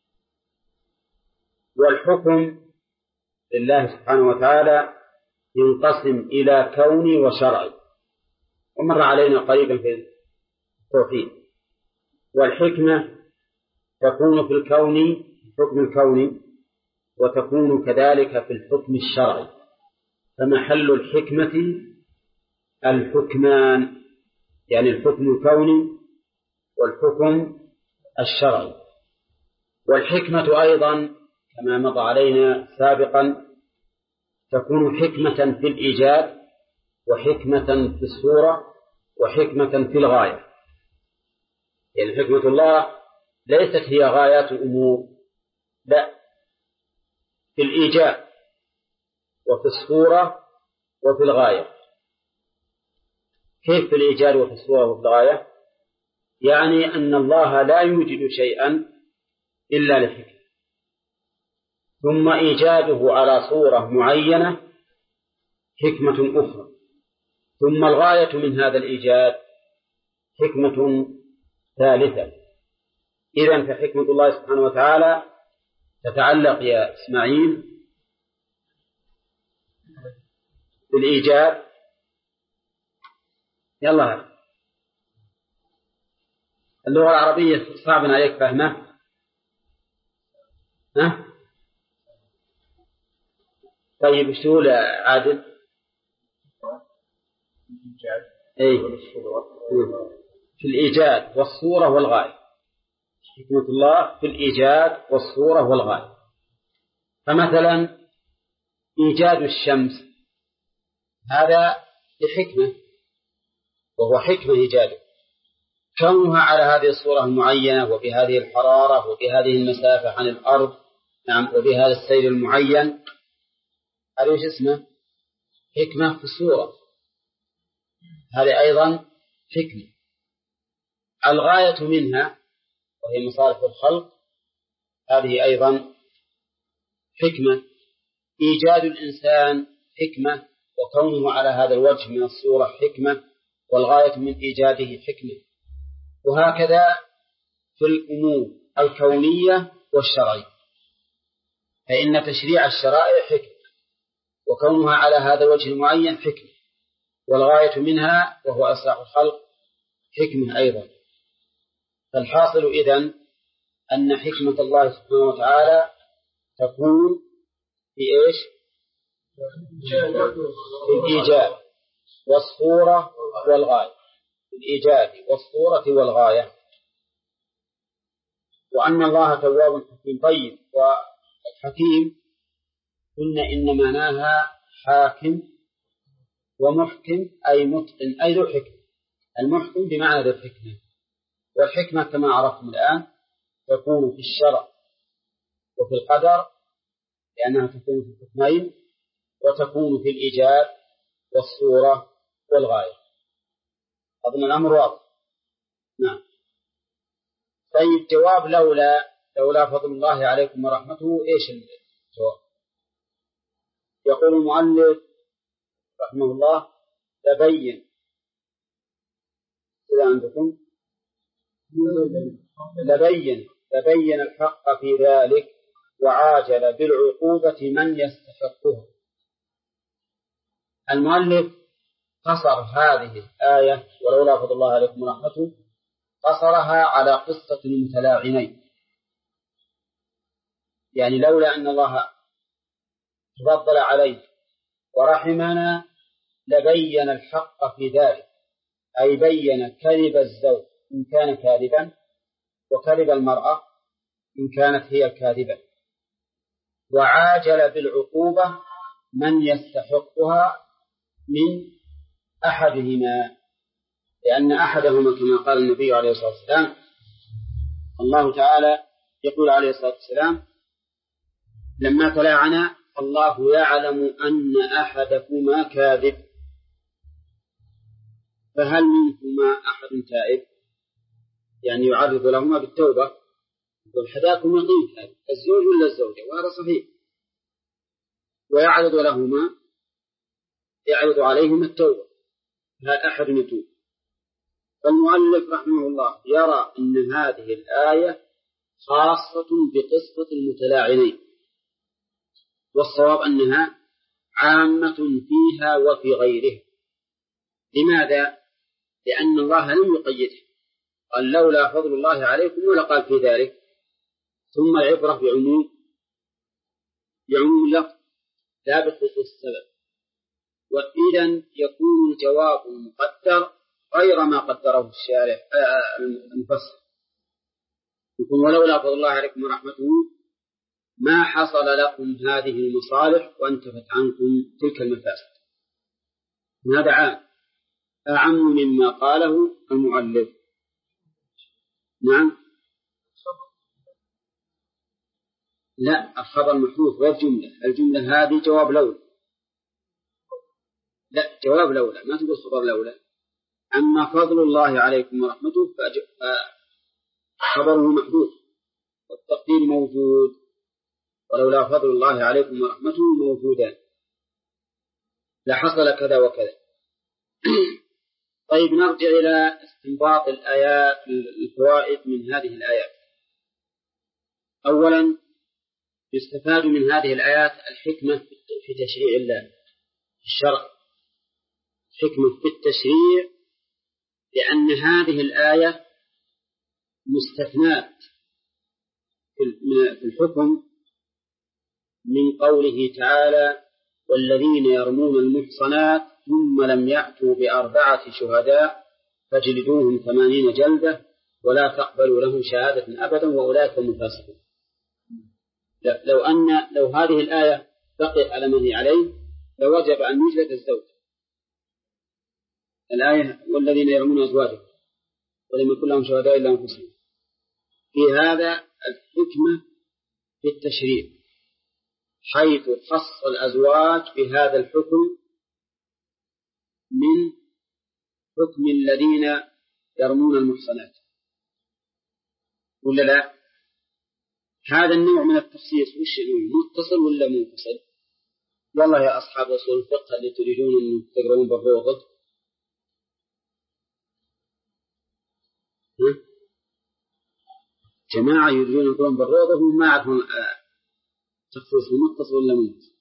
والحكم لله سبحانه وتعالى ينقسم إلى كوني وشرعي، ومر علينا قريبا في التوحيد. والحكمة تكون في الكون، الحكم الكوني، وتكون كذلك في الحكم الشرعي. فمحل الحكمة الحكمان، يعني الحكم الكوني والحكم الشرعي. والحكمة أيضا كما مضى علينا سابقا تكون حكمة في الإيجاد، وحكمة في الصورة، وحكمة في الغاية. يعني حكمة الله ليست هي غايات الأمور، لا، في الإيجاد وفي الصورة وفي الغاية. كيف في الإيجاد وفي الصورة وفي الغاية؟ يعني أن الله لا يوجد شيئا إلا لحكمة، ثم إيجاده على صورة معينة حكمة أخرى، ثم الغاية من هذا الإيجاد حكمة ثالثة. إذن فحكمة الله سبحانه وتعالى تتعلق يا إسماعيل بالإيجاد. يلا، اللغة العربية صعب عليك فهمه؟ ها؟ طيب ايش تقول عادل؟ اي في الإيجاد والصورة والغاية. حكمة الله في الإيجاد والصورة والغاية. فمثلا إيجاد الشمس هذا لحكمة، وهو حكمة إيجاده، كونها على هذه الصورة المعينة وبهذه الحرارة وبهذه المسافة عن الأرض، نعم، وبهذا السير المعين، هذا وش اسمه؟ حكمة في الصورة، هذه أيضا حكمة. الغاية منها وهي مصالح الخلق، هذه أيضا حكمة. إيجاد الإنسان حكمة، وكونه على هذا الوجه من الصورة حكمة، والغاية من إيجاده حكمة. وهكذا في الأمور الكونية والشرعية، فإن تشريع الشرائع حكمة، وكونها على هذا الوجه المعين حكمة، والغاية منها وهو إصلاح الخلق حكمة أيضا. فالحاصل إذن أن حكمة الله سبحانه وتعالى تكون في إيش؟ في الإيجاد والصورة والغاية، في الإيجاد والصورة والغاية. وأن الله تواب حكيم. طيب، والحكيم قلنا إن معناها حاكم ومحكم، أي متقن، أي ذو حكمة. المحكم بمعنى ذو الحكمة، والحكمة كما عرفتم الآن تكون في الشرع وفي القدر، لأنها تكون في الحكمين، وتكون في الإيجاد والصورة والغاية. أظن الأمر واضح. نعم. طيب، جواب لولا فضل الله عليكم ورحمته، إيش الجواب؟ يقول المؤلف رحمه الله: تبين. إذا عندكم لبين الحق في ذلك، وعاجل بالعقوبة من يستحقها. المؤلف قصر هذه الآية ولولا فضل الله عليكم ورحمته، قصرها على قصة المتلاعنين، يعني لولا أن الله تفضل عليه ورحمنا لبين الحق في ذلك، أي بين كذب الزوج إن كان كاذبا، وكذب المرأة إن كانت هي الكاذبة، وعاجل بالعقوبة من يستحقها من أحدهما، لأن أحدهما كما قال النبي عليه الصلاة والسلام، الله تعالى يقول عليه الصلاة والسلام لما تلاعنا: الله يعلم أن أحدكما كاذب، فهل منكما أحد تائب؟ يعني يعرض لهما بالتوبة، يقول حداكم يقين كاذب، الزوج ولا الزوجة، وهذا صحيح، ويعرض عليهما التوبة، هل أحد يتوب؟ فالمؤلف رحمه الله يرى أن هذه الآية خاصة بقصة المتلاعنين، والصواب أنها عامة فيها وفي غيره. لماذا؟ لأن الله لم يقيده، قال لولا فضل الله عليكم، ولا قال في ذلك. ثم العبرة بعموم اللفظ لا بخصوص السبب، وإذا يكون الجواب مقدر غير ما قدره الشارع المفسر، يقول ولولا فضل الله عليكم ورحمته ما حصل لكم هذه المصالح وانتفت عنكم تلك المفاسد. هذا أعم مما قاله المؤلف. نعم. لا، الخبر محذوف غير الجملة هذه جواب لولا. لا، جواب لولا، ما تقول خبر لولا. أما فضل الله عليكم ورحمته فخبره محذوف والتقدير موجود، ولولا فضل الله عليكم ورحمته موجودان، لحصل كذا وكذا. طيب، نرجع إلى استنباط الآيات، الفوائد من هذه الآيات. أولا، يستفاد من هذه الآيات الحكمة في تشريع الله، في الشرع، حكمة في التشريع، لأن هذه الآية مستثنات في الحكم من قوله تعالى: والذين يرمون المحصنات ثم لم يأتوا ب4 شهداء فاجلدوهم 80 جلدة ولا تقبلوا لهم شهادة أبدا وأولئك هم الفاسقون. لو هذه الآية بقيت على ما هي عليه لوجب أن يجلد الزوج. الآية والذين يرمون أزواجهم ولم يكن لهم شهداء إلا أنفسهم، في هذا الحكمة في التشريع حيث خص الأزواج بهذا الحكم من حكم الذين يرمون المحصنات، ولا لا؟ هذا النوع من التخصيص وش متصل ولا منفصل؟ والله يا أصحاب أصول الفقه اللي تريدون أن تقرؤون بالروضة، جماعة يريدون يقرؤون بالروضة هم ما عرفون تخصيص متصل ولا منفصل.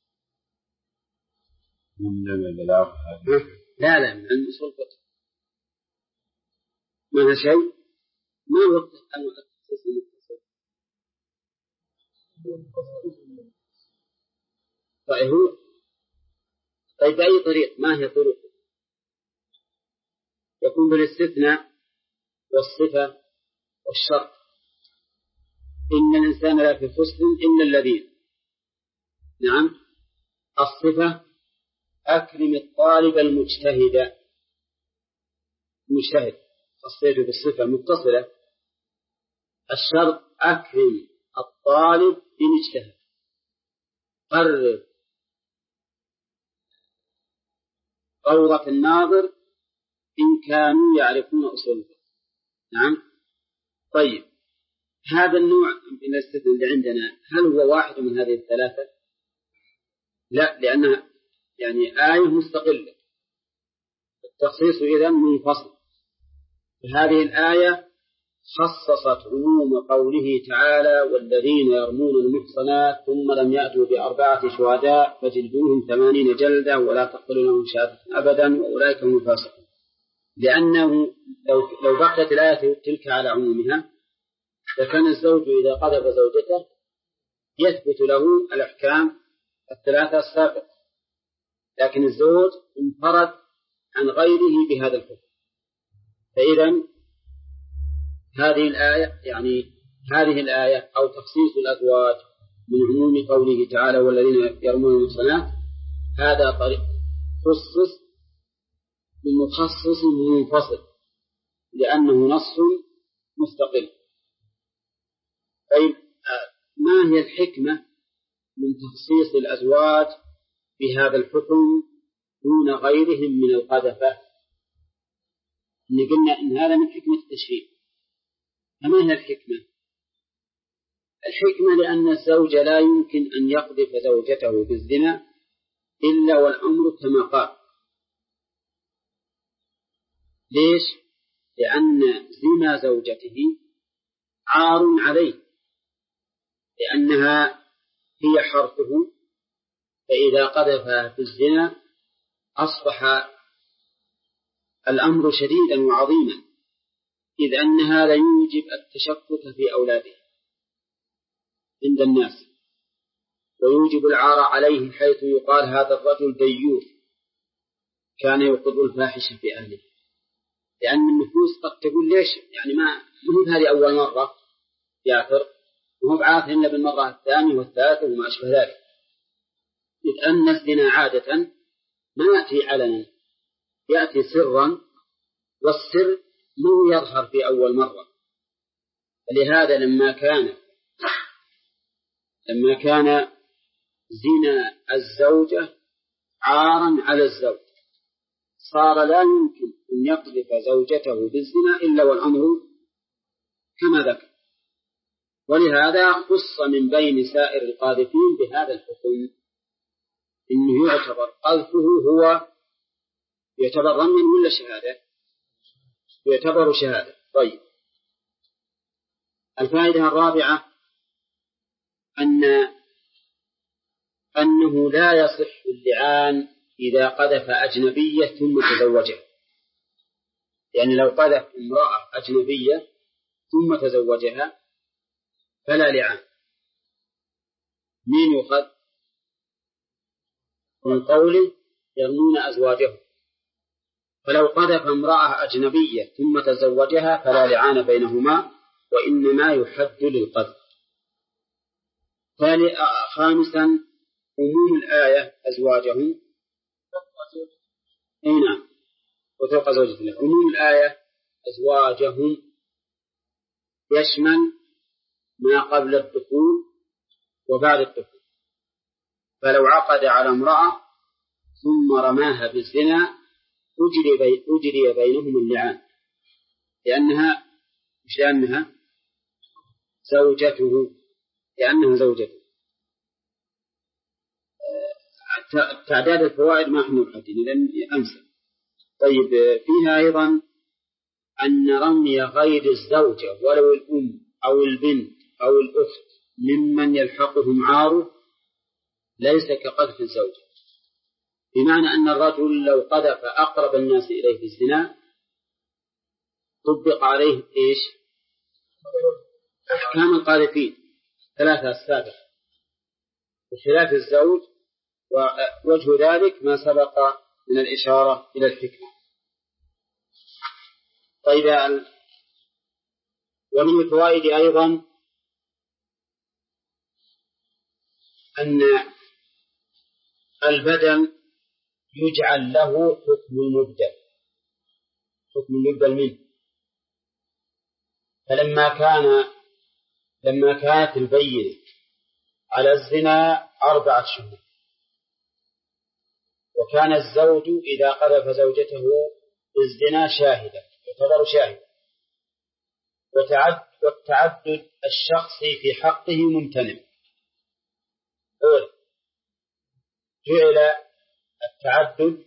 لا من أصول الفقه ما هذا شيء، ما هو التخصيص المتصل؟ طيب بأي طريق؟ ما هي طرق؟ يكون بالاستثناء والصفة والشرط. إن الإنسان لا في خسر إلا الذين. نعم. الصفة أكرم الطالب المجتهد، خصيته بالصفة متصلة. الشرط أكرم الطالب إن اجتهد، قرر روضة الناظر إن كانوا يعرفون أصول الفقه. نعم. طيب هذا النوع من الاستثناء اللي عندنا هل هو واحد من هذه الثلاثة؟ لا، لأنها يعني آية مستقلة، التخصيص إذن منفصل. هذه الآية خصصت عموم قوله تعالى والذين يرمون المحصنات ثم لم يأتوا بأربعة شهداء فجلدوهم 80 جلدة ولا تقبلوا لهم شهادة أبدا وأولئك هم الفاسقون. لأنه لو بقيت الآية تلك على عمومها فكان الزوج إذا قذف زوجته يثبت له الأحكام الثلاثة السابقة، لكن الزوج انفرد عن غيره بهذا الحكم. فإذا هذه الآية أو تخصيص الأزواج من عموم قوله تعالى والذين يرمون المحصنات هذا طريق خصص بمخصص منفصل لأنه نص مستقل. طيب ما هي الحكمة من تخصيص الأزواج بهذا الحكم دون غيرهم من القذفة؟ قلنا إن هذا من حكمة التشريع. فما هي الحكمة؟ الحكمة لأن الزوج لا يمكن أن يقذف زوجته بالزنا إلا والأمر كما قال. ليش؟ لأن زنا زوجته عار عليه، لأنها هي حرثه، فإذا قذفها في الزنا أصبح الأمر شديدا وعظيما، إذ أن هذا يوجب التشكك في أولاده عند الناس ويوجب العار عليه، حيث يقال هذا الرجل ديوث كان يوقظ الفاحشة في أهله. لأن النفوس قد تقول ليش يعني ما هو هذه أول مرة يعثر وهو بعاث إلا بالمرة الثانية والثالثة وما أشبه ذلك، إذ أن الزنا عادة ما يأتي علنا، يأتي سرا، والسر ما يظهر في أول مرة. فلهذا لما كان زنا الزوجة عارا على الزوج صار لا يمكن أن يقذف زوجته بالزنا إلا والأمر كما ذكر. ولهذا خص من بين سائر القاذفين بهذا الحكم، إنه يعتبر قذفه هو يعتبر رميا ولا شهادة؟ يعتبر شهادة. طيب الفائدة الرابعة أنه لا يصح اللعان إذا قذف أجنبية ثم تزوجها. يعني لو قذف امرأة أجنبية ثم تزوجها فلا لعان. مين يؤخذ؟ من قوله يرمون أزواجهم. فلو قذف امرأة أجنبية ثم تزوجها فلا لعان بينهما، وإنما يحد للقذف. خامسا عموم الآية أزواجهم. نعم، وفوق زوجة الله. عموم الآية أزواجهم يشمل ما قبل الدخول وبعد الدخول، فلو عقد على امرأة ثم رماها بالزنا أجري بينهم اللعان، لأنها زوجته. تعداد الفوائد ما احنا محددين لأن أمثل. طيب، فيها أيضا أن رمي غير الزوجة ولو الأم أو البنت أو الأخت ممن يلحقهم عاره ليس كقذف الزوجة، بمعنى أن الرجل لو قذف أقرب الناس إليه في الزنا طبق عليه إيش؟ أحكام القاذفين 3 السابقة بخلاف الزوج، ووجه ذلك ما سبق من الإشارة إلى الحكمة. طيب، ومن الفوائد أيضا أن البدل يجعل له حكم المبدل منه، لما كانت البينة على الزنا 4 شهور، وكان الزوج إذا قذف زوجته بالزنا شاهدا يعتبر شاهدا، والتعدد الشخصي في حقه ممتنع. جعل التعدد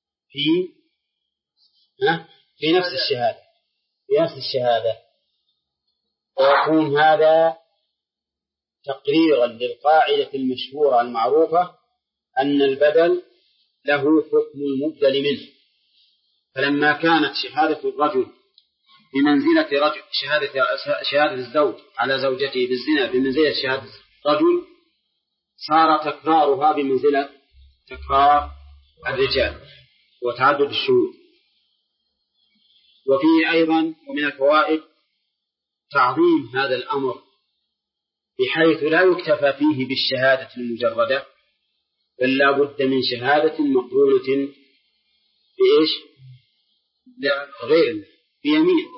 في نفس الشهادة، ويكون هذا تقريرا للقاعدة المشهورة المعروفة أن البدل له حكم المبدل منه. فلما كانت شهادة الرجل بمنزلة شهادة الزوج على زوجته بالزنا بمنزلة شهادة الرجل، صار تكرارها بمنزلة تكرار الرجال وتعدد الشهود. وفيه أيضا ومن الفوائد تعظيم هذا الأمر، بحيث لا يكتفى فيه بالشهادة المجردة، بل لا بد من شهادة مقرونة بإيش؟ غير بيمين،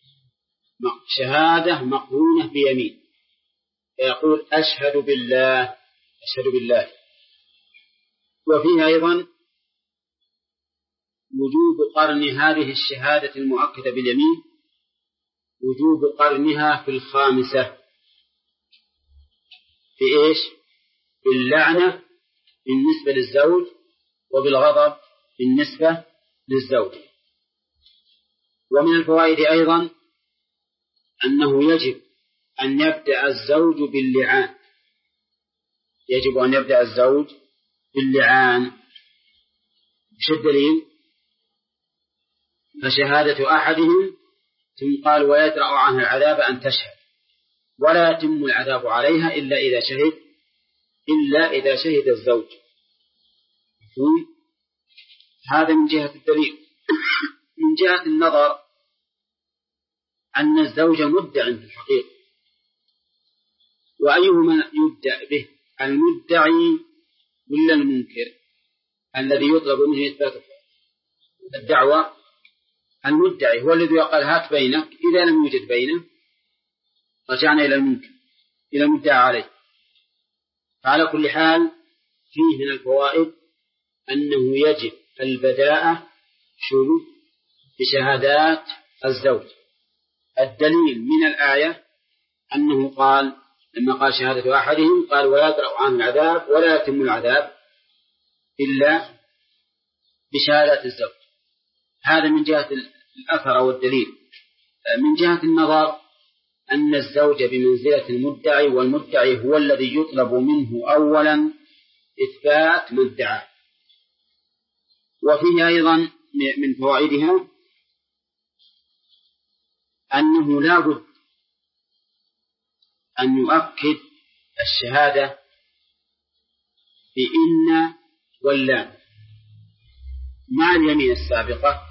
شهادة مقرونة بيمين، فيقول أشهد بالله. وفيه أيضا وجوب قرن هذه الشهادة المؤكدة باليمين، وجوب قرنها في الخامسة بإيش؟ باللعنة بالنسبة للزوج، وبالغضب بالنسبة للزوج. ومن الفوائد أيضا أنه يجب أن يبدأ الزوج باللعان، وش الدليل؟ فشهادة أحدهم قال ويدرأ عنها العذاب أن تشهد، ولا يتم العذاب عليها إلا إذا شهد الزوج. هذا من جهة الدليل. من جهة النظر أن الزوج مدع في الحقيقة، وأيهما يدع به، المدعي ولا المنكر الذي يطلب منه إثبات الدعوة؟ المدعي هو الذي يقال هات بينك، إذا لم يوجد بينه رجعنا إلى المنكر، إلى المدعى عليه. فعلى كل حال فيه من الفوائد أنه يجب البداءة بشهادات الزوج. الدليل من الآية أنه قال لما قال شهادة أحدهم قال ويدرأ عنه العذاب ولا يتم العذاب إلا بشهادة الزوج. هذا من جهة الأثر أو الدليل. من جهة النظر أن الزوج بمنزلة المدعي، والمدعي هو الذي يطلب منه أولا إثبات ما ادعى. وفيه أيضا من فوائدها أنه لا بد أن يؤكد الشهادة بإن واللام مع اليمين السابقة،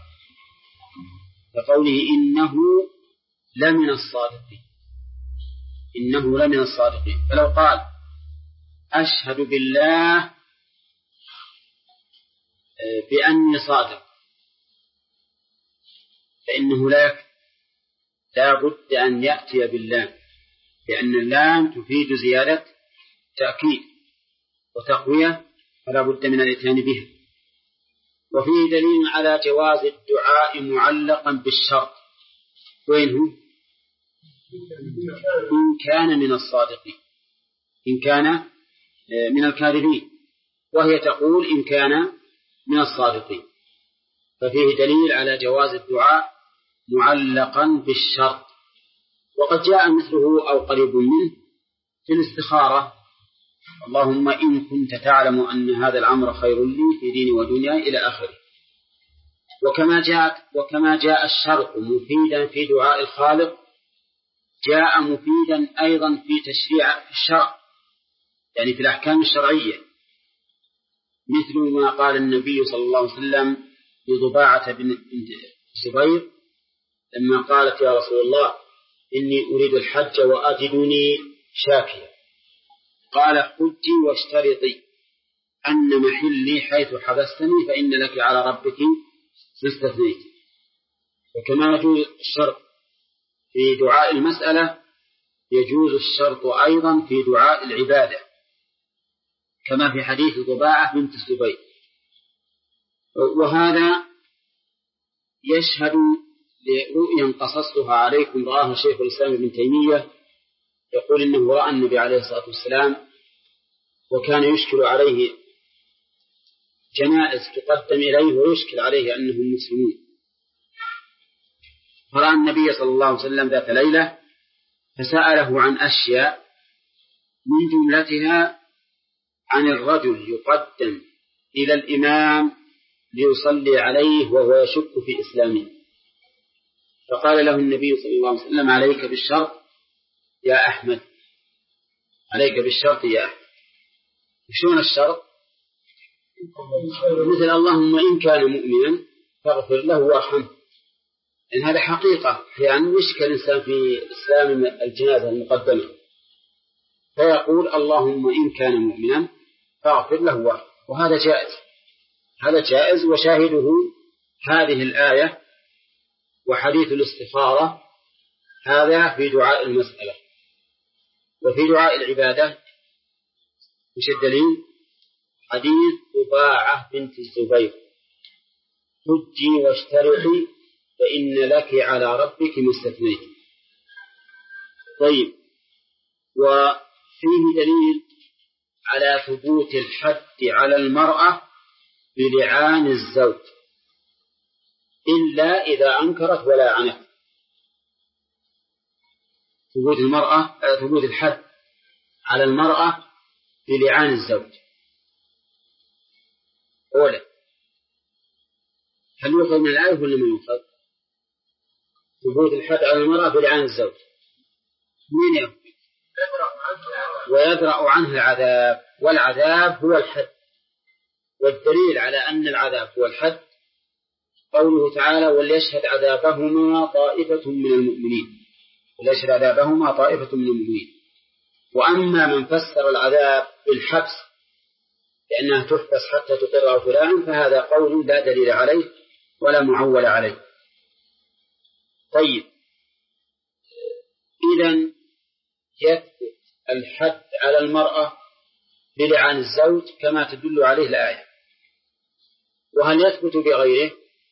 كقوله إنه لمن الصادقين. فلو قال أشهد بالله بأني صادق، فإنه لا بد أن يأتي باللام، لأن اللام تفيد زيادة تأكيد وتقوية، فلا بد من الإتيان بها. وفيه دليل على جواز الدعاء معلقا بالشرط، وينه؟ إن كان من الصادقين، إن كان من الكاذبين، وهي تقول إن كان من الصادقين، ففيه دليل على جواز الدعاء معلقا بالشرط. وقد جاء مثله أو قريب منه في الاستخارة: اللهم إن كنت تعلم أن هذا الأمر خير لي في ديني ودنياي إلى آخره. وكما جاء الشرط مفيدا في دعاء الخالق، جاء مفيدا أيضا في تشريع الشرع، يعني في الأحكام الشرعية، مثل ما قال النبي صلى الله عليه وسلم لضباعة بن الزبير لما قالت: يا رسول الله إني أريد الحج وأجدني شاكيا، قال: حجي واشترطي أن محلي حيث حبستني فإن لك على ربك ما استثنيت. وكما يجوز الشرط في دعاء المسألة، يجوز الشرط أيضا في دعاء العبادة، كما في حديث ضباعة بنت الزبير. وهذا يشهد لرؤيا قصصتها عليكم رآها شيخ الإسلام ابن تيمية، يقول إنه رأى النبي عليه الصلاة والسلام وكان يشكل عليه جنائز تقدم إليه ويشكل عليه أنهم مسلمون، فرأى النبي صلى الله عليه وسلم ذات ليلة فسأله عن أشياء، من جملتها عن الرجل يقدم إلى الإمام ليصلي عليه وهو يشك في إسلامه، فقال له النبي صلى الله عليه وسلم: عليك بالشرط يا أحمد، عليك بالشرط يا أحمد. شون الشرط؟ مثل اللهم إن كان مؤمنا فاغفر له وارحمه، إن هذا حقيقة يعني يشكل الإنسان في إسلام الجنازة المقدمة، فيقول اللهم إن كان مؤمنا فاغفر له وارحمه، وهذا جائز، هذا جائز. وشاهده هذه الآية وحديث الاستخارة، هذا في دعاء المسألة. وفي دعاء العبادة مش الدليل؟ حديث ضباعة بنت الزبير: حجي واشترطي فإن لك على ربك ما استثنيت. طيب، وفيه دليل على ثبوت الحد على المرأة بلعان الزوج إلا إذا أنكرت ولا عنت. ثبوت الحد على المرأة بلعان الزوج. أولا، هل يؤخذ من الآية ولا ما يؤخذ؟ ثبوت الحد على المرأة بلعان الزوج، مين يؤخذ؟ ويدرأ عنه العذاب، والعذاب هو الحد. والدليل على أن العذاب هو الحد قوله تعالى: وليشهد عذابهما طائفة من المؤمنين. وليشهد عذابهما طائفة من المؤمنين. وأما من فسر العذاب بالحبس لأنها تحبس حتى تقر فلان، فهذا قول لا دليل عليه ولا معول عليه. طيب، إذن يثبت الحد على المرأة بلعان الزوج كما تدل عليه الآية. وهل يثبت بغيره؟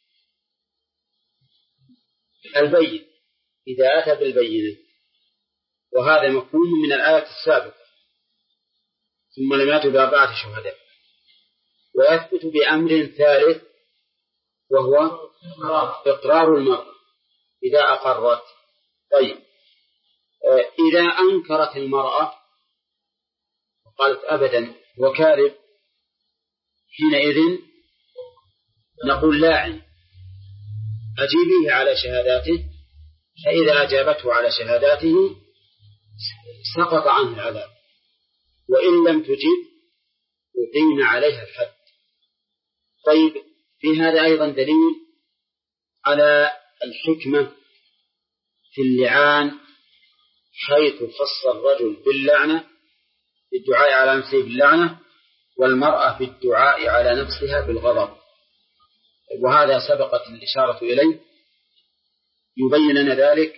البين، إذا أتى بالبينة، وهذا مفهوم من الآية السابقة: ثم لم يأتوا بأربعة شهداء. ويثبت بأمر ثالث وهو إقرار المرأة إذا أقرت. طيب، إذا أنكرت المرأة وقالت أبدا وكاذب، حينئذ نقول لاعن، أجيبيه على شهاداته، فإذا أجابته على شهاداته سقط عنه العذاب، وإن لم تجب أقيم عليها الحد. طيب، في هذا أيضا دليل على الحكمة في اللعان، حيث خص الرجل باللعنة في الدعاء على نفسه باللعنة، والمرأة في الدعاء على نفسها بالغضب. وهذا سبقت الإشارة إليه. يبين لنا ذلك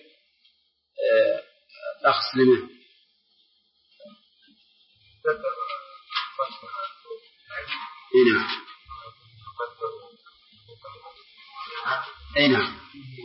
الأخ سليمان. أي نعم.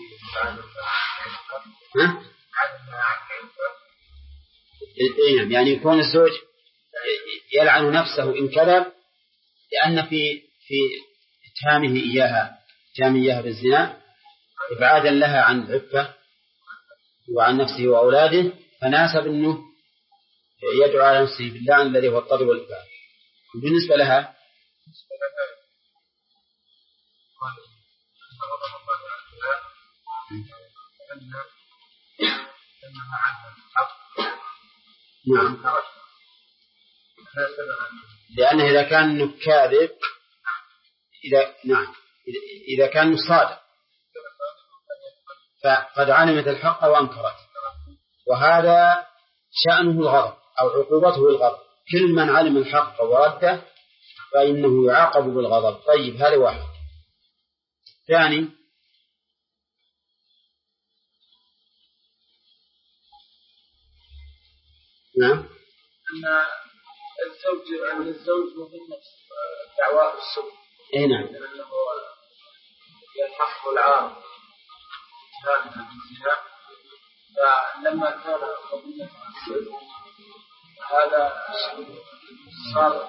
يعني يكون الزوج يلعن نفسه إن كذب، لأن في اتهامه إياها بالزنا إبعادا لها عن العفة وعن نفسه وأولاده، فناسب أنه يدعو على نفسه باللعن الذي هو الطرد والإبعاد. بالنسبة لها نعم، لأنه إذا كان كاذب إذا كان صادق فقد علمت الحق وأنكرت، وهذا شأنه الغضب أو عقوبته الغضب. كل من علم الحق ورده فإنه يعاقب بالغضب. طيب، هذا واحد. ثاني، نعم، أن الزوج مهم دعواه السوء. أي نعم، لأنه يلحق العار بالزنا، فلما كان قضية السوء هذا صار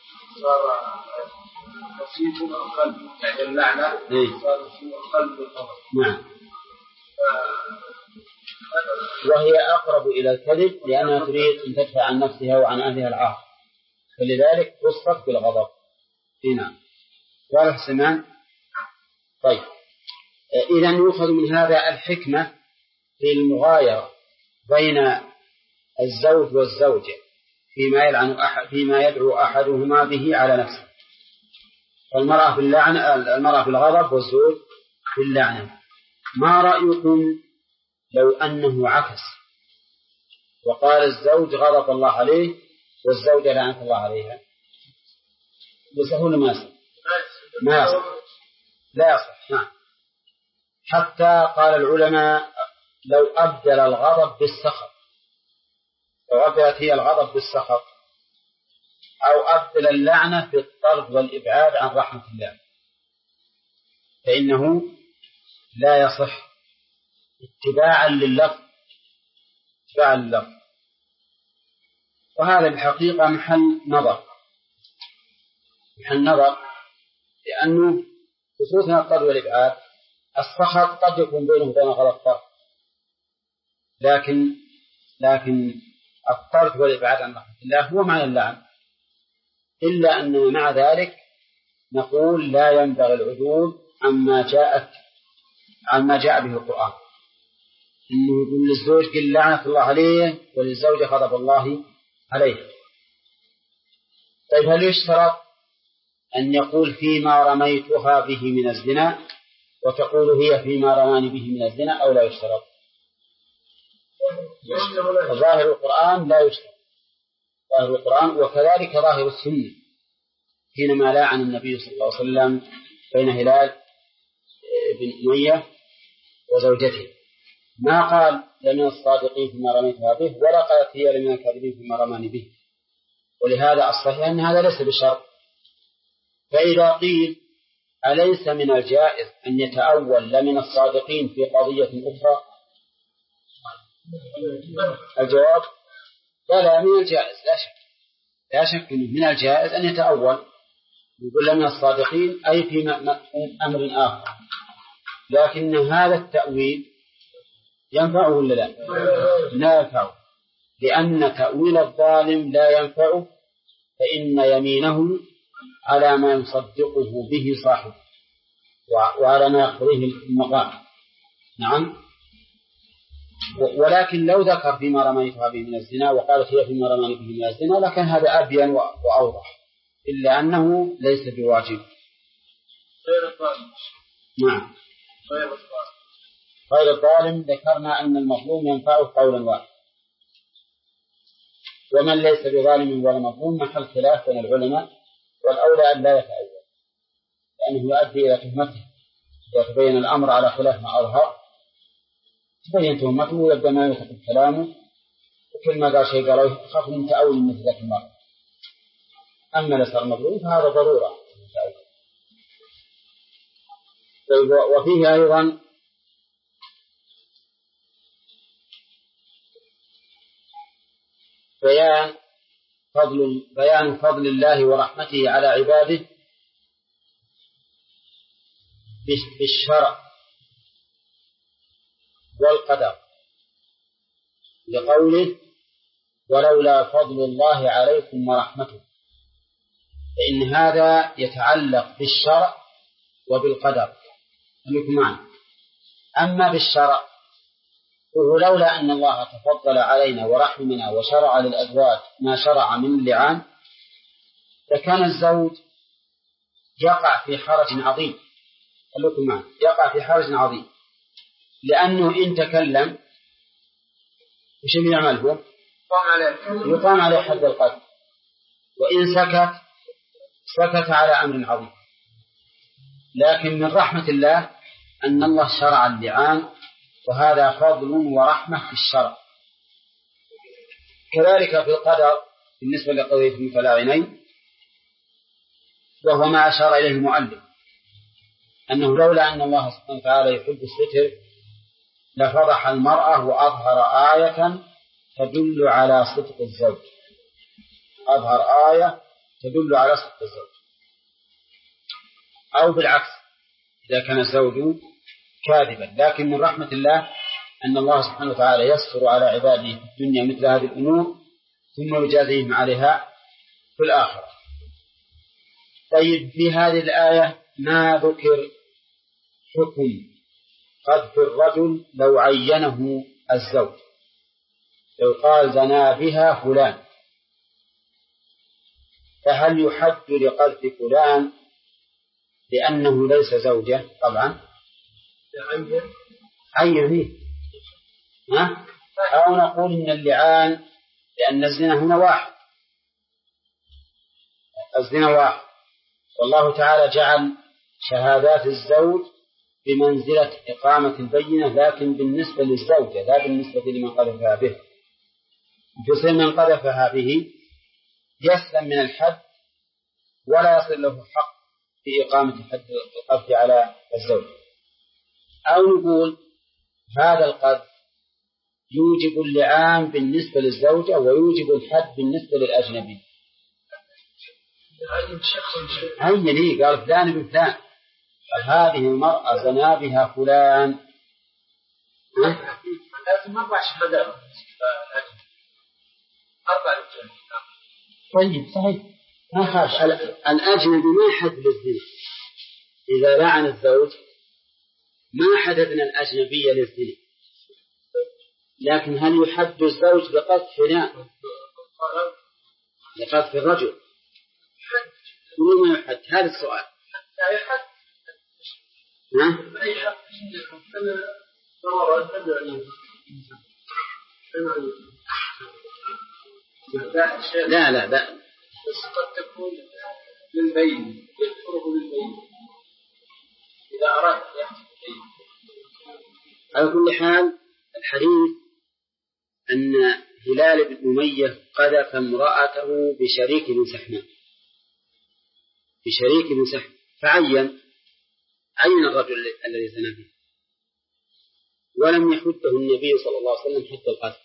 نصيب القلب، يعني اللعنة صار نصيب القلب والقلب. نعم، وهي أقرب إلى الكذب لأنها تريد أن تدفع عن نفسها وعن أهلها العار، فلذلك تصف بالغضب. نعم، واضح سمان. طيب، إذن يؤخذ من هذا الحكمة في المغايرة بين الزوج والزوجة فيما يدعو أحدهما به على نفسه. فالمرأة في اللعنة، المرأة في الغضب، والزوج في اللعنة. ما رأيكم لو أنه عكس وقال الزوج غضب الله عليه والزوجة لعنة الله عليها؟ يصح ولا ما يصح؟ ما يصح، لا يصح. نعم، حتى قال العلماء لو أبدل الغضب بالسخط، لو أبدلت هي الغضب بالسخط، أو أبدل اللعنة بالطرد والإبعاد عن رحمة الله، فإنه لا يصح اتباعا لللفظ. وهذا الحقيقة محل نظر، لأنه خصوصا الطرد والإبعاد، السخط قد يكون بينه وبين غضب فرق، لكن الطرد والإبعاد عن رحمة الله هو معنى اللعن، إلا أننا مع ذلك نقول لا ينبغي العدول عما جاء به القرآن، إنه يقول للزوج قل لعنة الله عليه وللزوجة غضب الله عليه. طيب، هل يشترط أن يقول فيما رميتها به من الزنا وتقول هي فيما رماني به من الزنا، أو لا يشترط؟ ظاهر القرآن لا يشترط، ظاهر القرآن وكذلك ظاهر السنة حينما لاعن النبي صلى الله عليه وسلم بين هلال بن أمية وزوجته، ما قال لمن الصادقين فيما رميتها به، ولا قالت هي لمن الكاذبين فيما رماني به. ولهذا الصحيح أن هذا ليس بشرط. فإذا قيل أليس من الجائز أن يتأول لمن الصادقين في قضية أخرى؟ الجواب لا، من الجائز لا شك أنه من الجائز أن يتأول، يقول لمن الصادقين أي في أمر آخر، لكن هذا التأويل ينفعه ولا لا؟ لا ينفعه، لأن تأويل الظالم لا ينفعه، فإن يمينه على ما يصدقه به صاحبه وعلى ما يقضيه المقام. نعم، ولكن لو ذكر فيما رميتها به من الزنا وقالت هي فيما رماني به من الزنا لكان هذا أبين وأوضح، إلا ليس بواجب. نعم، غير الظالم ذكرنا أن المظلوم ينفعه قولا واحد. ومن ليس بظالم ولا مظلوم محل خلاف بين العلماء، والأولى أن لا يتأول، لأنه يؤدي إلى تهمته. إذا تبين الأمر على خلاف ما أظهر تبين تهمته ويبدأ ما يخطب كلامه، وكل ما قال شيء قالوا خاف من تأول مثل ذاك المرء. أما لسر مظلوم فهذا ضرورة. وفيه أيضا بيان فضل الله ورحمته على عباده بالشرع والقدر، لقوله ولولا فضل الله عليكم ورحمته، فإن هذا يتعلق بالشرع وبالقدر معا. أما بالشرع فهو لولا أن الله تفضل علينا ورحمنا وشرع للأزواج ما شرع من اللعان لكان الزوج يقع في حرج عظيم. يقع في حرج عظيم، لأنه إن تكلم وش يعمله؟ يقام عليه حد القتل، وإن سكت على أمر عظيم. لكن من رحمة الله أن الله شرع اللعان، وهذا فضل ورحمة في الشرع. كذلك في القدر بالنسبة لقضية المتلاعنين، وهو ما أشار إليه المؤلف أنه لولا أن الله سبحانه وتعالى يحب الستر لفضح المرأة وأظهر آية تدل على صدق الزوج. أظهر آية تدل على صدق الزوج، أو بالعكس إذا كان الزوج كاذبا. لكن من رحمة الله أن الله سبحانه وتعالى يسر على عباده في الدنيا مثل هذه الأمور ثم يجازيهم عليها في الآخرة. طيب، في هذه الآية ما ذكر حكم قذف الرجل لو عينه الزوج، لو قال زنا بها فلان، فهل يحد لقذف فلان لأنه ليس زوجه؟ طبعا عينه، أو نقول إن اللعان لأن الزنا هنا واحد، الزنا واحد، والله تعالى جعل شهادات الزوج بمنزلة إقامة البينة، لكن بالنسبة للزوجة لا بالنسبة لمن قذفها به. فصير من قذفها به يسلم من الحد ولا يصل له حق في إقامة حد القذف على الزوج. أو نقول هذا القذف يوجب اللعان بالنسبة للزوجة ويوجب الحد بالنسبة للأجنبي. عيني قال فلان بفلان، هذه المرأة زنا بها فلان. طيب صحيح، ما خاف الأجنبي ما حد للزنا. إذا لعن الزوج ما حدثنا الأجنبية للزنا، لكن هل يحد الزوج بقذف لقذف الرجل؟ وما يحد؟ هذا السؤال. لا بس قد تكون للبين، يكفره للبين إذا أراد يحكم. على كل حال الحديث أن هلال بن أمية قذف امرأته بشريك بن سحمان، فعين الرجل الذي زنى به، ولم يحده النبي صلى الله عليه وسلم حد القذف.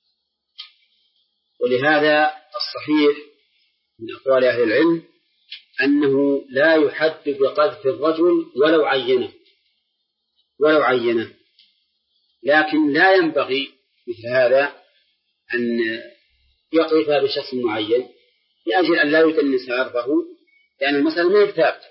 ولهذا الصحيح من أقوال أهل العلم أنه لا يحد بقذف الرجل ولو عينه، لكن لا ينبغي مثل هذا أن يقذف بشخص معين لأجل أن لا يدنس عرضه، لأن المسألة ما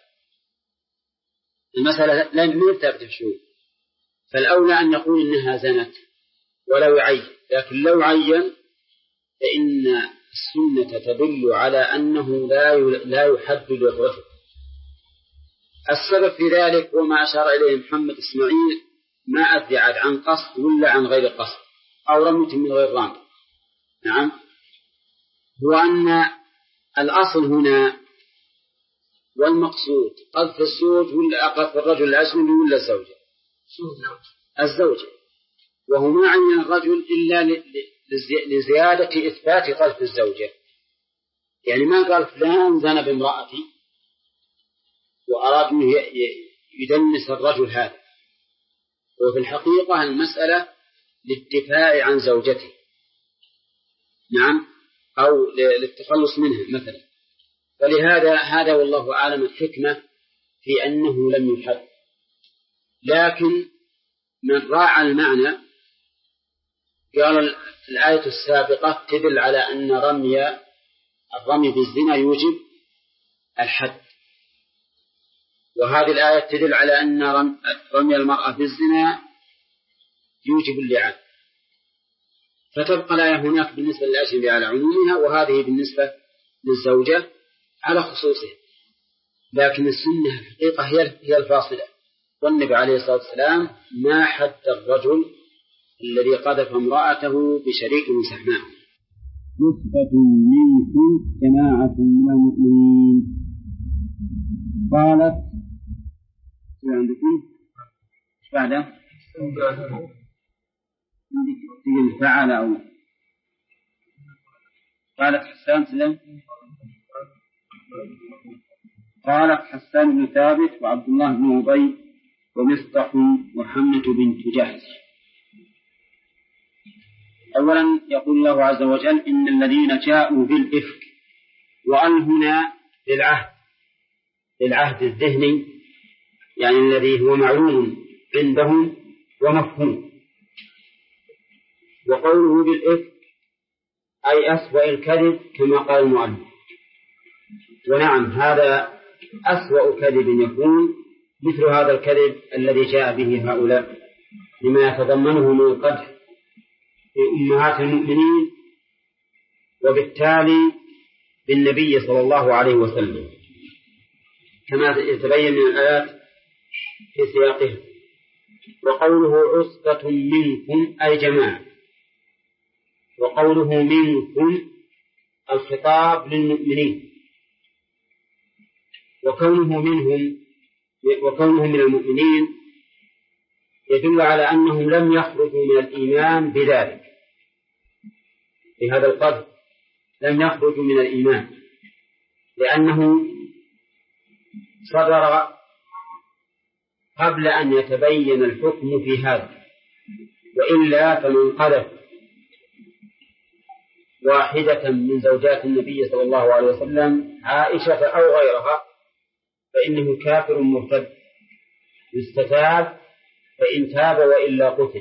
يثبت في شيء. فالأولى أن يقول إنها زنت ولو يعين، لكن لو عين فإن السنة تدل على أنه لا يحد للرجل. السبب في ذلك وما أشار إليه محمد إسماعيل ما أذعت عن قصد ولا عن غير قصد، أو رمية من غير رامي. نعم، هو أن الأصل هنا والمقصود قذف الزوج ولا قذف الرجل الأجنبي ولا الزوجة؟ الزوجة. وهو ما عين الرجل إلا لزيادة إثبات قذف الزوجة، يعني ما قال فلان زنى بامرأتي وأراد أن يدنس الرجل هذا، وفي الحقيقة المسألة للدفاع عن زوجته، نعم، أو للتخلص منها مثلا. فلهذا هذا والله أعلم الحكمة في أنه لم يحد. لكن من راعى المعنى قال الآية السابقة تدل على أن الرمي بالزنا يوجب الحد، وهذه الآية تدل على أن رمي المرأة بالزنا يوجب اللعان، فتبقى الآية هناك بالنسبة للأجنبي على عمومها، وهذه بالنسبة للزوجة على خصوصها. لكن السنة الحقيقة هي الفاصلة، والنبي عليه الصلاة والسلام ما حد الرجل الذي قذف امرأته بشريك سحناء. نسبة منكم جماعة من المؤمنين. قالت عندكم بعده فعل أو قالت حسان سلم قالت حسان بن ثابت وعبد الله بن أبي ومصطح وحمنة بنت جحش. أولا يقول الله عز وجل إن الذين جاءوا بالإفك، وأن هنا للعهد الذهني، يعني الذي هو معلوم عندهم ومفهوم. وقوله بالإفك أي أسوأ الكذب كما قال المؤلف. ونعم هذا أسوأ كذب يكون مثل هذا الكذب الذي جاء به هؤلاء، لما يتضمنه من القدح في أمهات المؤمنين، وبالتالي بالنبي صلى الله عليه وسلم، كما يتبين من الآيات في سياقه. وقوله عصبة منكم أي جماعة، وقوله منكم الخطاب للمؤمنين، وكونهم من المؤمنين يدل على أنهم لم يخرجوا من الإيمان بذلك، بهذا القدر لم يخرجوا من الإيمان، لأنه صدر قبل أن يتبين الحكم في هذا، وإلا فمن قذف واحدة من زوجات النبي صلى الله عليه وسلم عائشة أو غيرها فإنه كافر مرتد يستتاب، فإن تاب وإلا قتل.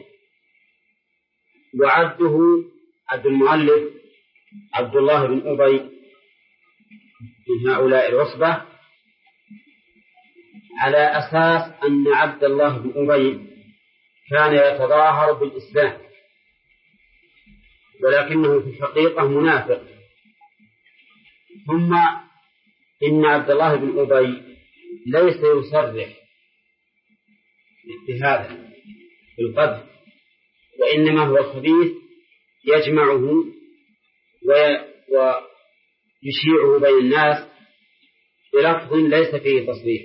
وعبده عبد المؤلف عبد الله بن أبي من هؤلاء العصبة على أساس أن عبد الله بن أبي كان يتظاهر بالإسلام، ولكنه في الحقيقة منافق. ثم إن عبد الله بن أبي ليس يصرح بهذا بالقذف، وإنما هو الخبيث يجمعه ويشيعه بين الناس بلفظ ليس فيه تصريح.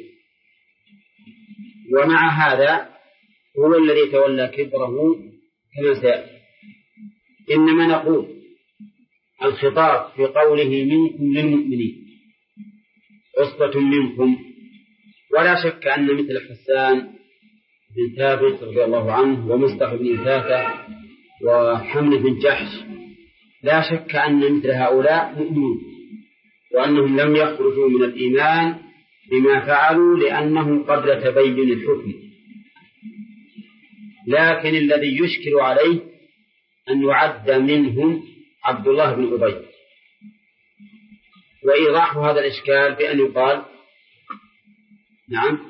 ومع هذا هو الذي تولى كبره كما سيأتي. إنما نقول الخطاب في قوله منكم للمؤمنين عصبة منكم، ولا شك أن مثل حسان بن ثابت رضي الله عنه ومصطح بن إثاثة وحمل بن جحش لا شك أن مثل هؤلاء مؤمنون، وأنهم لم يخرجوا من الإيمان بما فعلوا لأنه قبل تبين الحكم. لكن الذي يشكل عليه أن يعد منهم عبد الله بن أبي، وإيضاح هذا الإشكال بأن يقال نعم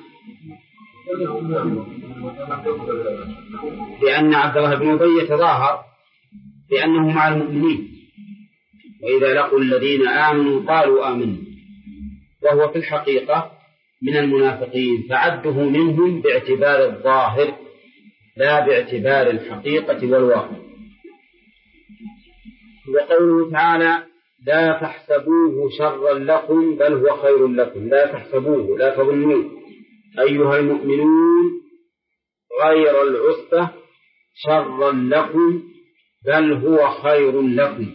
لأن عبد الله بن أبي يتظاهر بأنه مع المؤمنين، وإذا لقوا الذين آمنوا قالوا آمنا، وهو في الحقيقة من المنافقين، فعده منهم باعتبار الظاهر لا باعتبار الحقيقة والواقع. وقوله تعالى لا تحسبوه شرا لكم بل هو خير لكم. لا تحسبوه، لا تظنوه أيها المؤمنون غير العصبة شرا لكم بل هو خير لكم.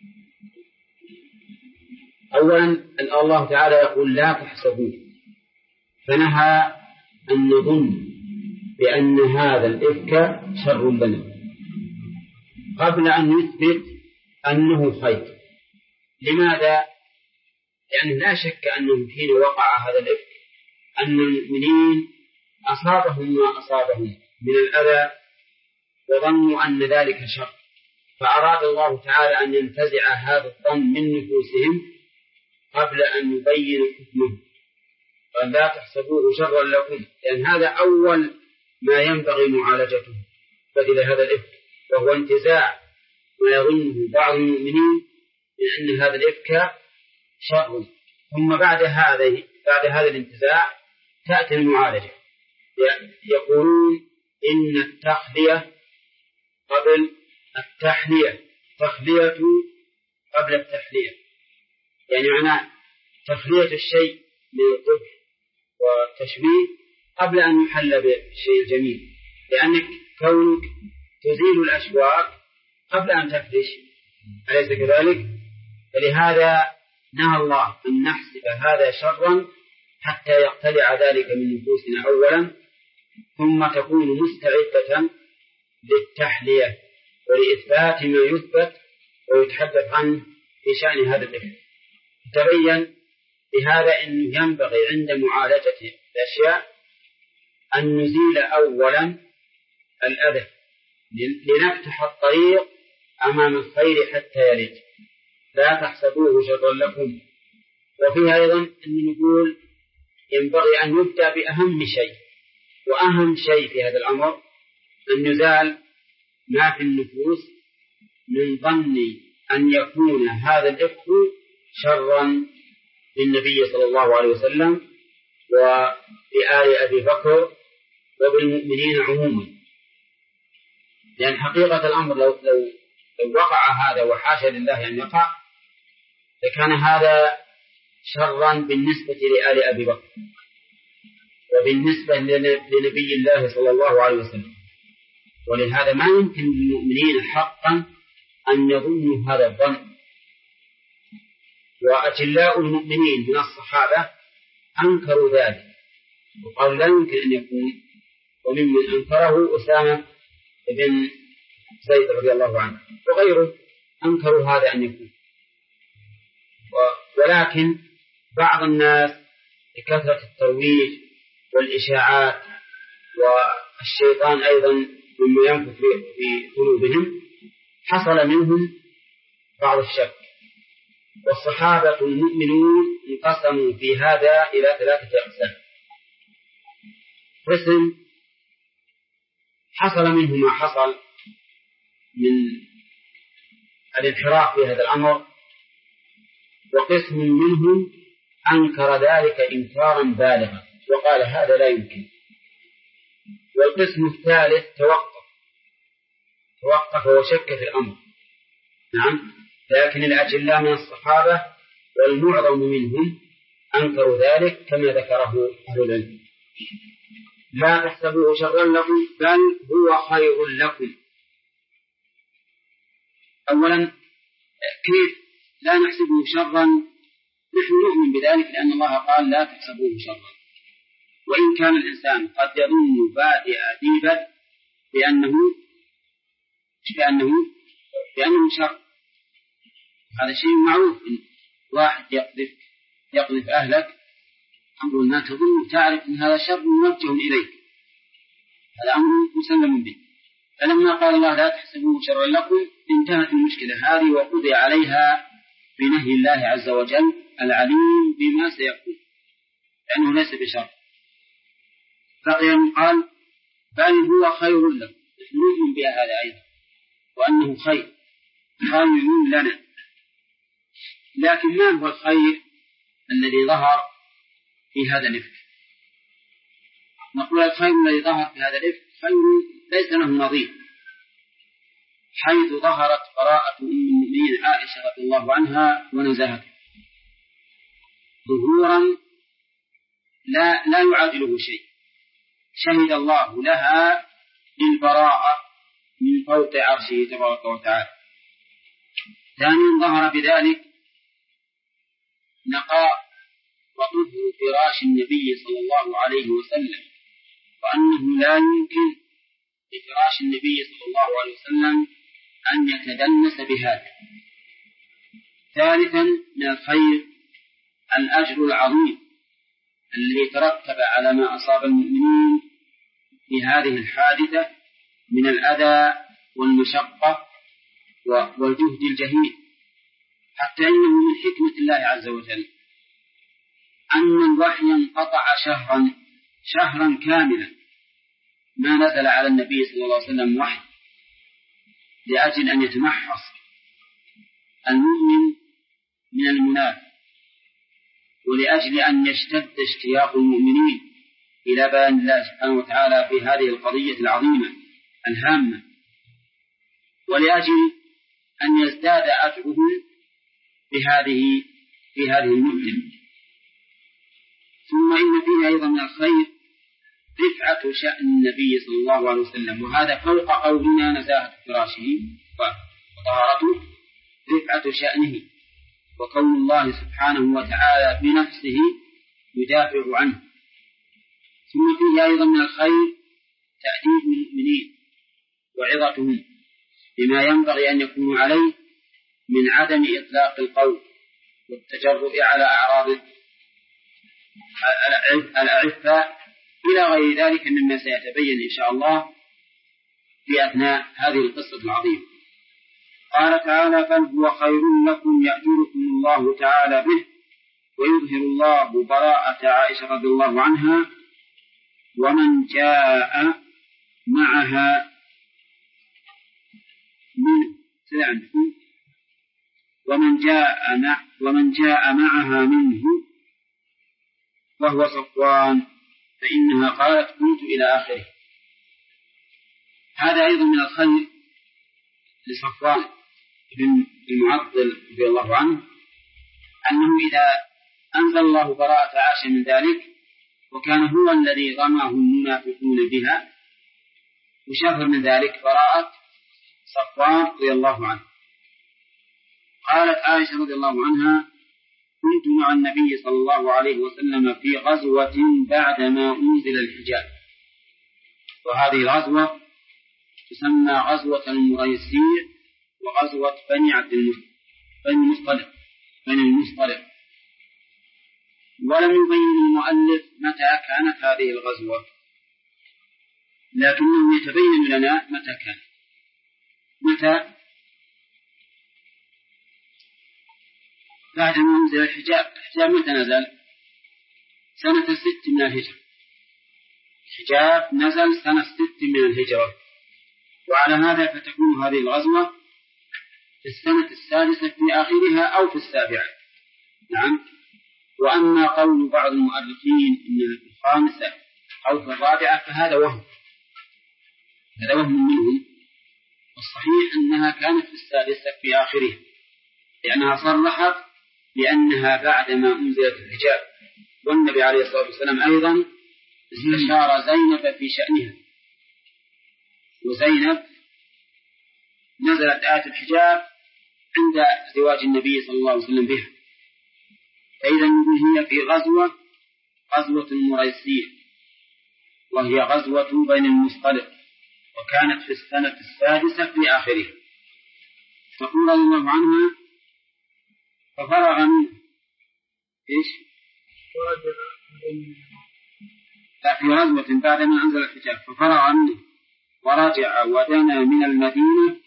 أولا الله تعالى يقول لا تحسبوه، فنهى أن نظن بأن هذا الإفك شر لنا قبل أن نثبت أنه خير. لماذا؟ لأنه لا شك أنه حين وقع هذا الإفك أن المؤمنين أصابهم ما أصابهم من الأذى وظنوا أن ذلك شر، فأراد الله تعالى أن ينتزع هذا الظن من نفوسهم قبل أن يبين حكمه. قال لا تحسبوه شرا لكم، لأن هذا أول ما ينبغي معالجته بدل هذا الإفك، وهو انتزاع ما يظنه بعض المؤمنين من أن هذا الإفك شر. ثم بعد هذا الانتزاع تأتي المعالجة. يقولون إن التخلية قبل التحلية، تخلية قبل التحلية، يعني معناه تخلية الشيء من القبح والتشويه قبل أن يحل بالشيء الجميل، لأنك كونك تزيل الأشواك قبل أن تفرش، أليس كذلك؟ فلهذا نهى الله أن نحسب هذا شرا حتى يقتلع ذلك من نفوسنا أولا، ثم تكون مستعدة للتحلية ولإثبات ما يثبت ويتحدث عنه في شأن هذا الإفك. تبين بهذا أنه ينبغي عند معالجة الأشياء أن نزيل أولا الأذى لنفتح الطريق أمام الخير حتى يلج. لا تحسبوه شرا لكم. وفيها أيضا أن نقول ينبغي أن يبدأ بأهم شيء، وأهم شيء في هذا الأمر أن يزال ما في النفوس من ظن أن يكون هذا الإفك شرا للنبي صلى الله عليه وسلم ولآل أبي بكر وبالمؤمنين عموما. لأن حقيقة الأمر لو وقع هذا وحاشا لله أن يقع لكان هذا شرا بالنسبة لآل أبي بكر وبالنسبة لنبي الله صلى الله عليه وسلم. ولهذا ما يمكن للمؤمنين حقا أن يظنوا هذا الظن. وأجلاء المؤمنين من الصحابة أنكروا ذلك وقالوا لا يمكن أن يكون، وممن أنكره أسامة بن زيد رضي الله عنه وغيره أنكروا هذا أن يكون. ولكن بعض الناس بكثرة الترويج والإشاعات والشيطان أيضا مما ينفث في قلوبهم حصل منهم بعض الشك. والصحابة المؤمنون انقسموا في هذا إلى 3 أقسام. قسم حصل منه ما حصل من الانحراف في هذا الأمر، وقسم منهم أنكر ذلك إنكارا بالغا وقال هذا لا يمكن. والقسم الثالث توقف وشك في الأمر. نعم، لكن الأجلاء من الصحابة والمعظم منهم أنكروا ذلك كما ذكره أهل العلم. لا تحسبوه شرا لكم بل هو خير لكم. أولا كيف لا نحسبه شرا؟ نحن نؤمن بذلك لأن الله قال لا تحسبوه شرا، وإن كان الإنسان قد يظن بادئ ديبا بأنه شر. هذا شيء معروف. إن واحد يقذف أهلك أمر ما تظن تعرف أن هذا شر موجه إليك، هذا أمر مسلم به. فلما قال الله لا تحسبوه شرا لكم انتهت المشكلة هذه وقضي عليها بنهي الله عز وجل العليم بما سيكون، لأنه ليس بشر. بقي قال بل هو خير لكم. نحن نؤمن بهذا أيضا وأنه خير لنا. لكن ما هو الخير الذي ظهر في هذا الإفك؟ نقول الخير الذي ظهر في هذا الإفك خير ليس له نظير. حيث ظهرت براءة أم المؤمنين عائشة رضي الله عنها ونزاهتها ظهورا لا يعادله شيء، شهد الله لها بالبراءة من فوق عرشه تبارك وتعالى. ثانيا ظهر بذلك نقاء وطهر فراش النبي صلى الله عليه وسلم، وأنه لا يمكن لفراش النبي صلى الله عليه وسلم أن يتدنس بهذا. ثالثا من الخير الأجر العظيم الذي ترتب على ما أصاب المؤمنين في هذه الحادثة من الأذى والمشقة والجهد الجهيد، حتى إنه من حكمة الله عز وجل أن الوحي انقطع شهرا كاملا ما نزل على النبي صلى الله عليه وسلم وحي، لأجل أن يتمحص المؤمن من المنافق، ولأجل أن يشتد اشتياق المؤمنين إلى بيان الله سبحانه وتعالى في هذه القضية العظيمة الهامة، ولأجل أن يزداد أجرهم في هذه المدة. ثم إن فيها أيضا من الخير رفعة شأن النبي صلى الله عليه وسلم، وهذا فوق قولنا نزاهة فراشه وطهارته، رفعة شأنه وكون الله سبحانه وتعالى بنفسه يدافع عنه. ثم فيه أيضا من الخير تأديب المؤمنين وعظتهم بما ينبغي أن يكونوا عليه من عدم إطلاق القول والتجرؤ على أعراض الأعفاء إلى غير ذلك مما سيتبين إن شاء الله في أثناء هذه القصة العظيمة. قال تعالى: بل هو خير لكم يأجركم الله تعالى به ويظهر الله براءة عائشة رضي الله عنها ومن جاء معها منه وهو صفوان فإنها قالت كنت إلى آخره. هذا أيضا من الخير لصفوان بن المعطل رضي الله عنه، أنه إذا أنزل الله براءة عائشة من ذلك وكان هو الذي رماه المنافقون بها، وشهر من ذلك براءة صفوان رضي الله عنه. قالت عائشة رضي الله عنها: كنت مع النبي صلى الله عليه وسلم في غزوة بعدما أنزل الحجاب، وهذه الغزوة تسمى غزوة المريسيع وغزوة بني المصطلق، ولم يبين المؤلف متى كانت هذه الغزوة، لكنه يتبين لنا متى كانت. متى؟ بعد ما أنزل الحجاب. الحجاب متى نزل؟ سنة 6 من الهجرة. الحجاب نزل سنة 6 من الهجرة، وعلى هذا فتكون هذه الغزوة في السنة 6 في آخرها أو في 7. نعم. وأما قول بعض المؤرخين إنها في 5 أو في 4 فهذا وهم، هذا وهم منهم، والصحيح أنها كانت في 6 في آخرها، لأنها صرحت بأنها بعدما أنزلت الحجاب، والنبي عليه الصلاة والسلام أيضا استشار زينب في شأنها، وزينب نزلت آية الحجاب عند زواج النبي صلى الله عليه وسلم بها. فإذا هي في غزوة المريسيع، وهي غزوة بني المصطلق، وكانت في السنة 6 في آخرها. تقول رضي الله عنها: ففرغ منه في غزوة بعدما أنزل الحجاب، ففرغ منه ورجع ودنا من المدينة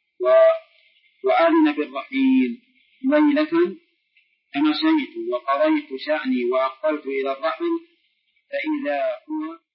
وأذن بالرحيل ليلة، فمشيت وقضيت شأني وأقبلت إلى الرحل فإذا هو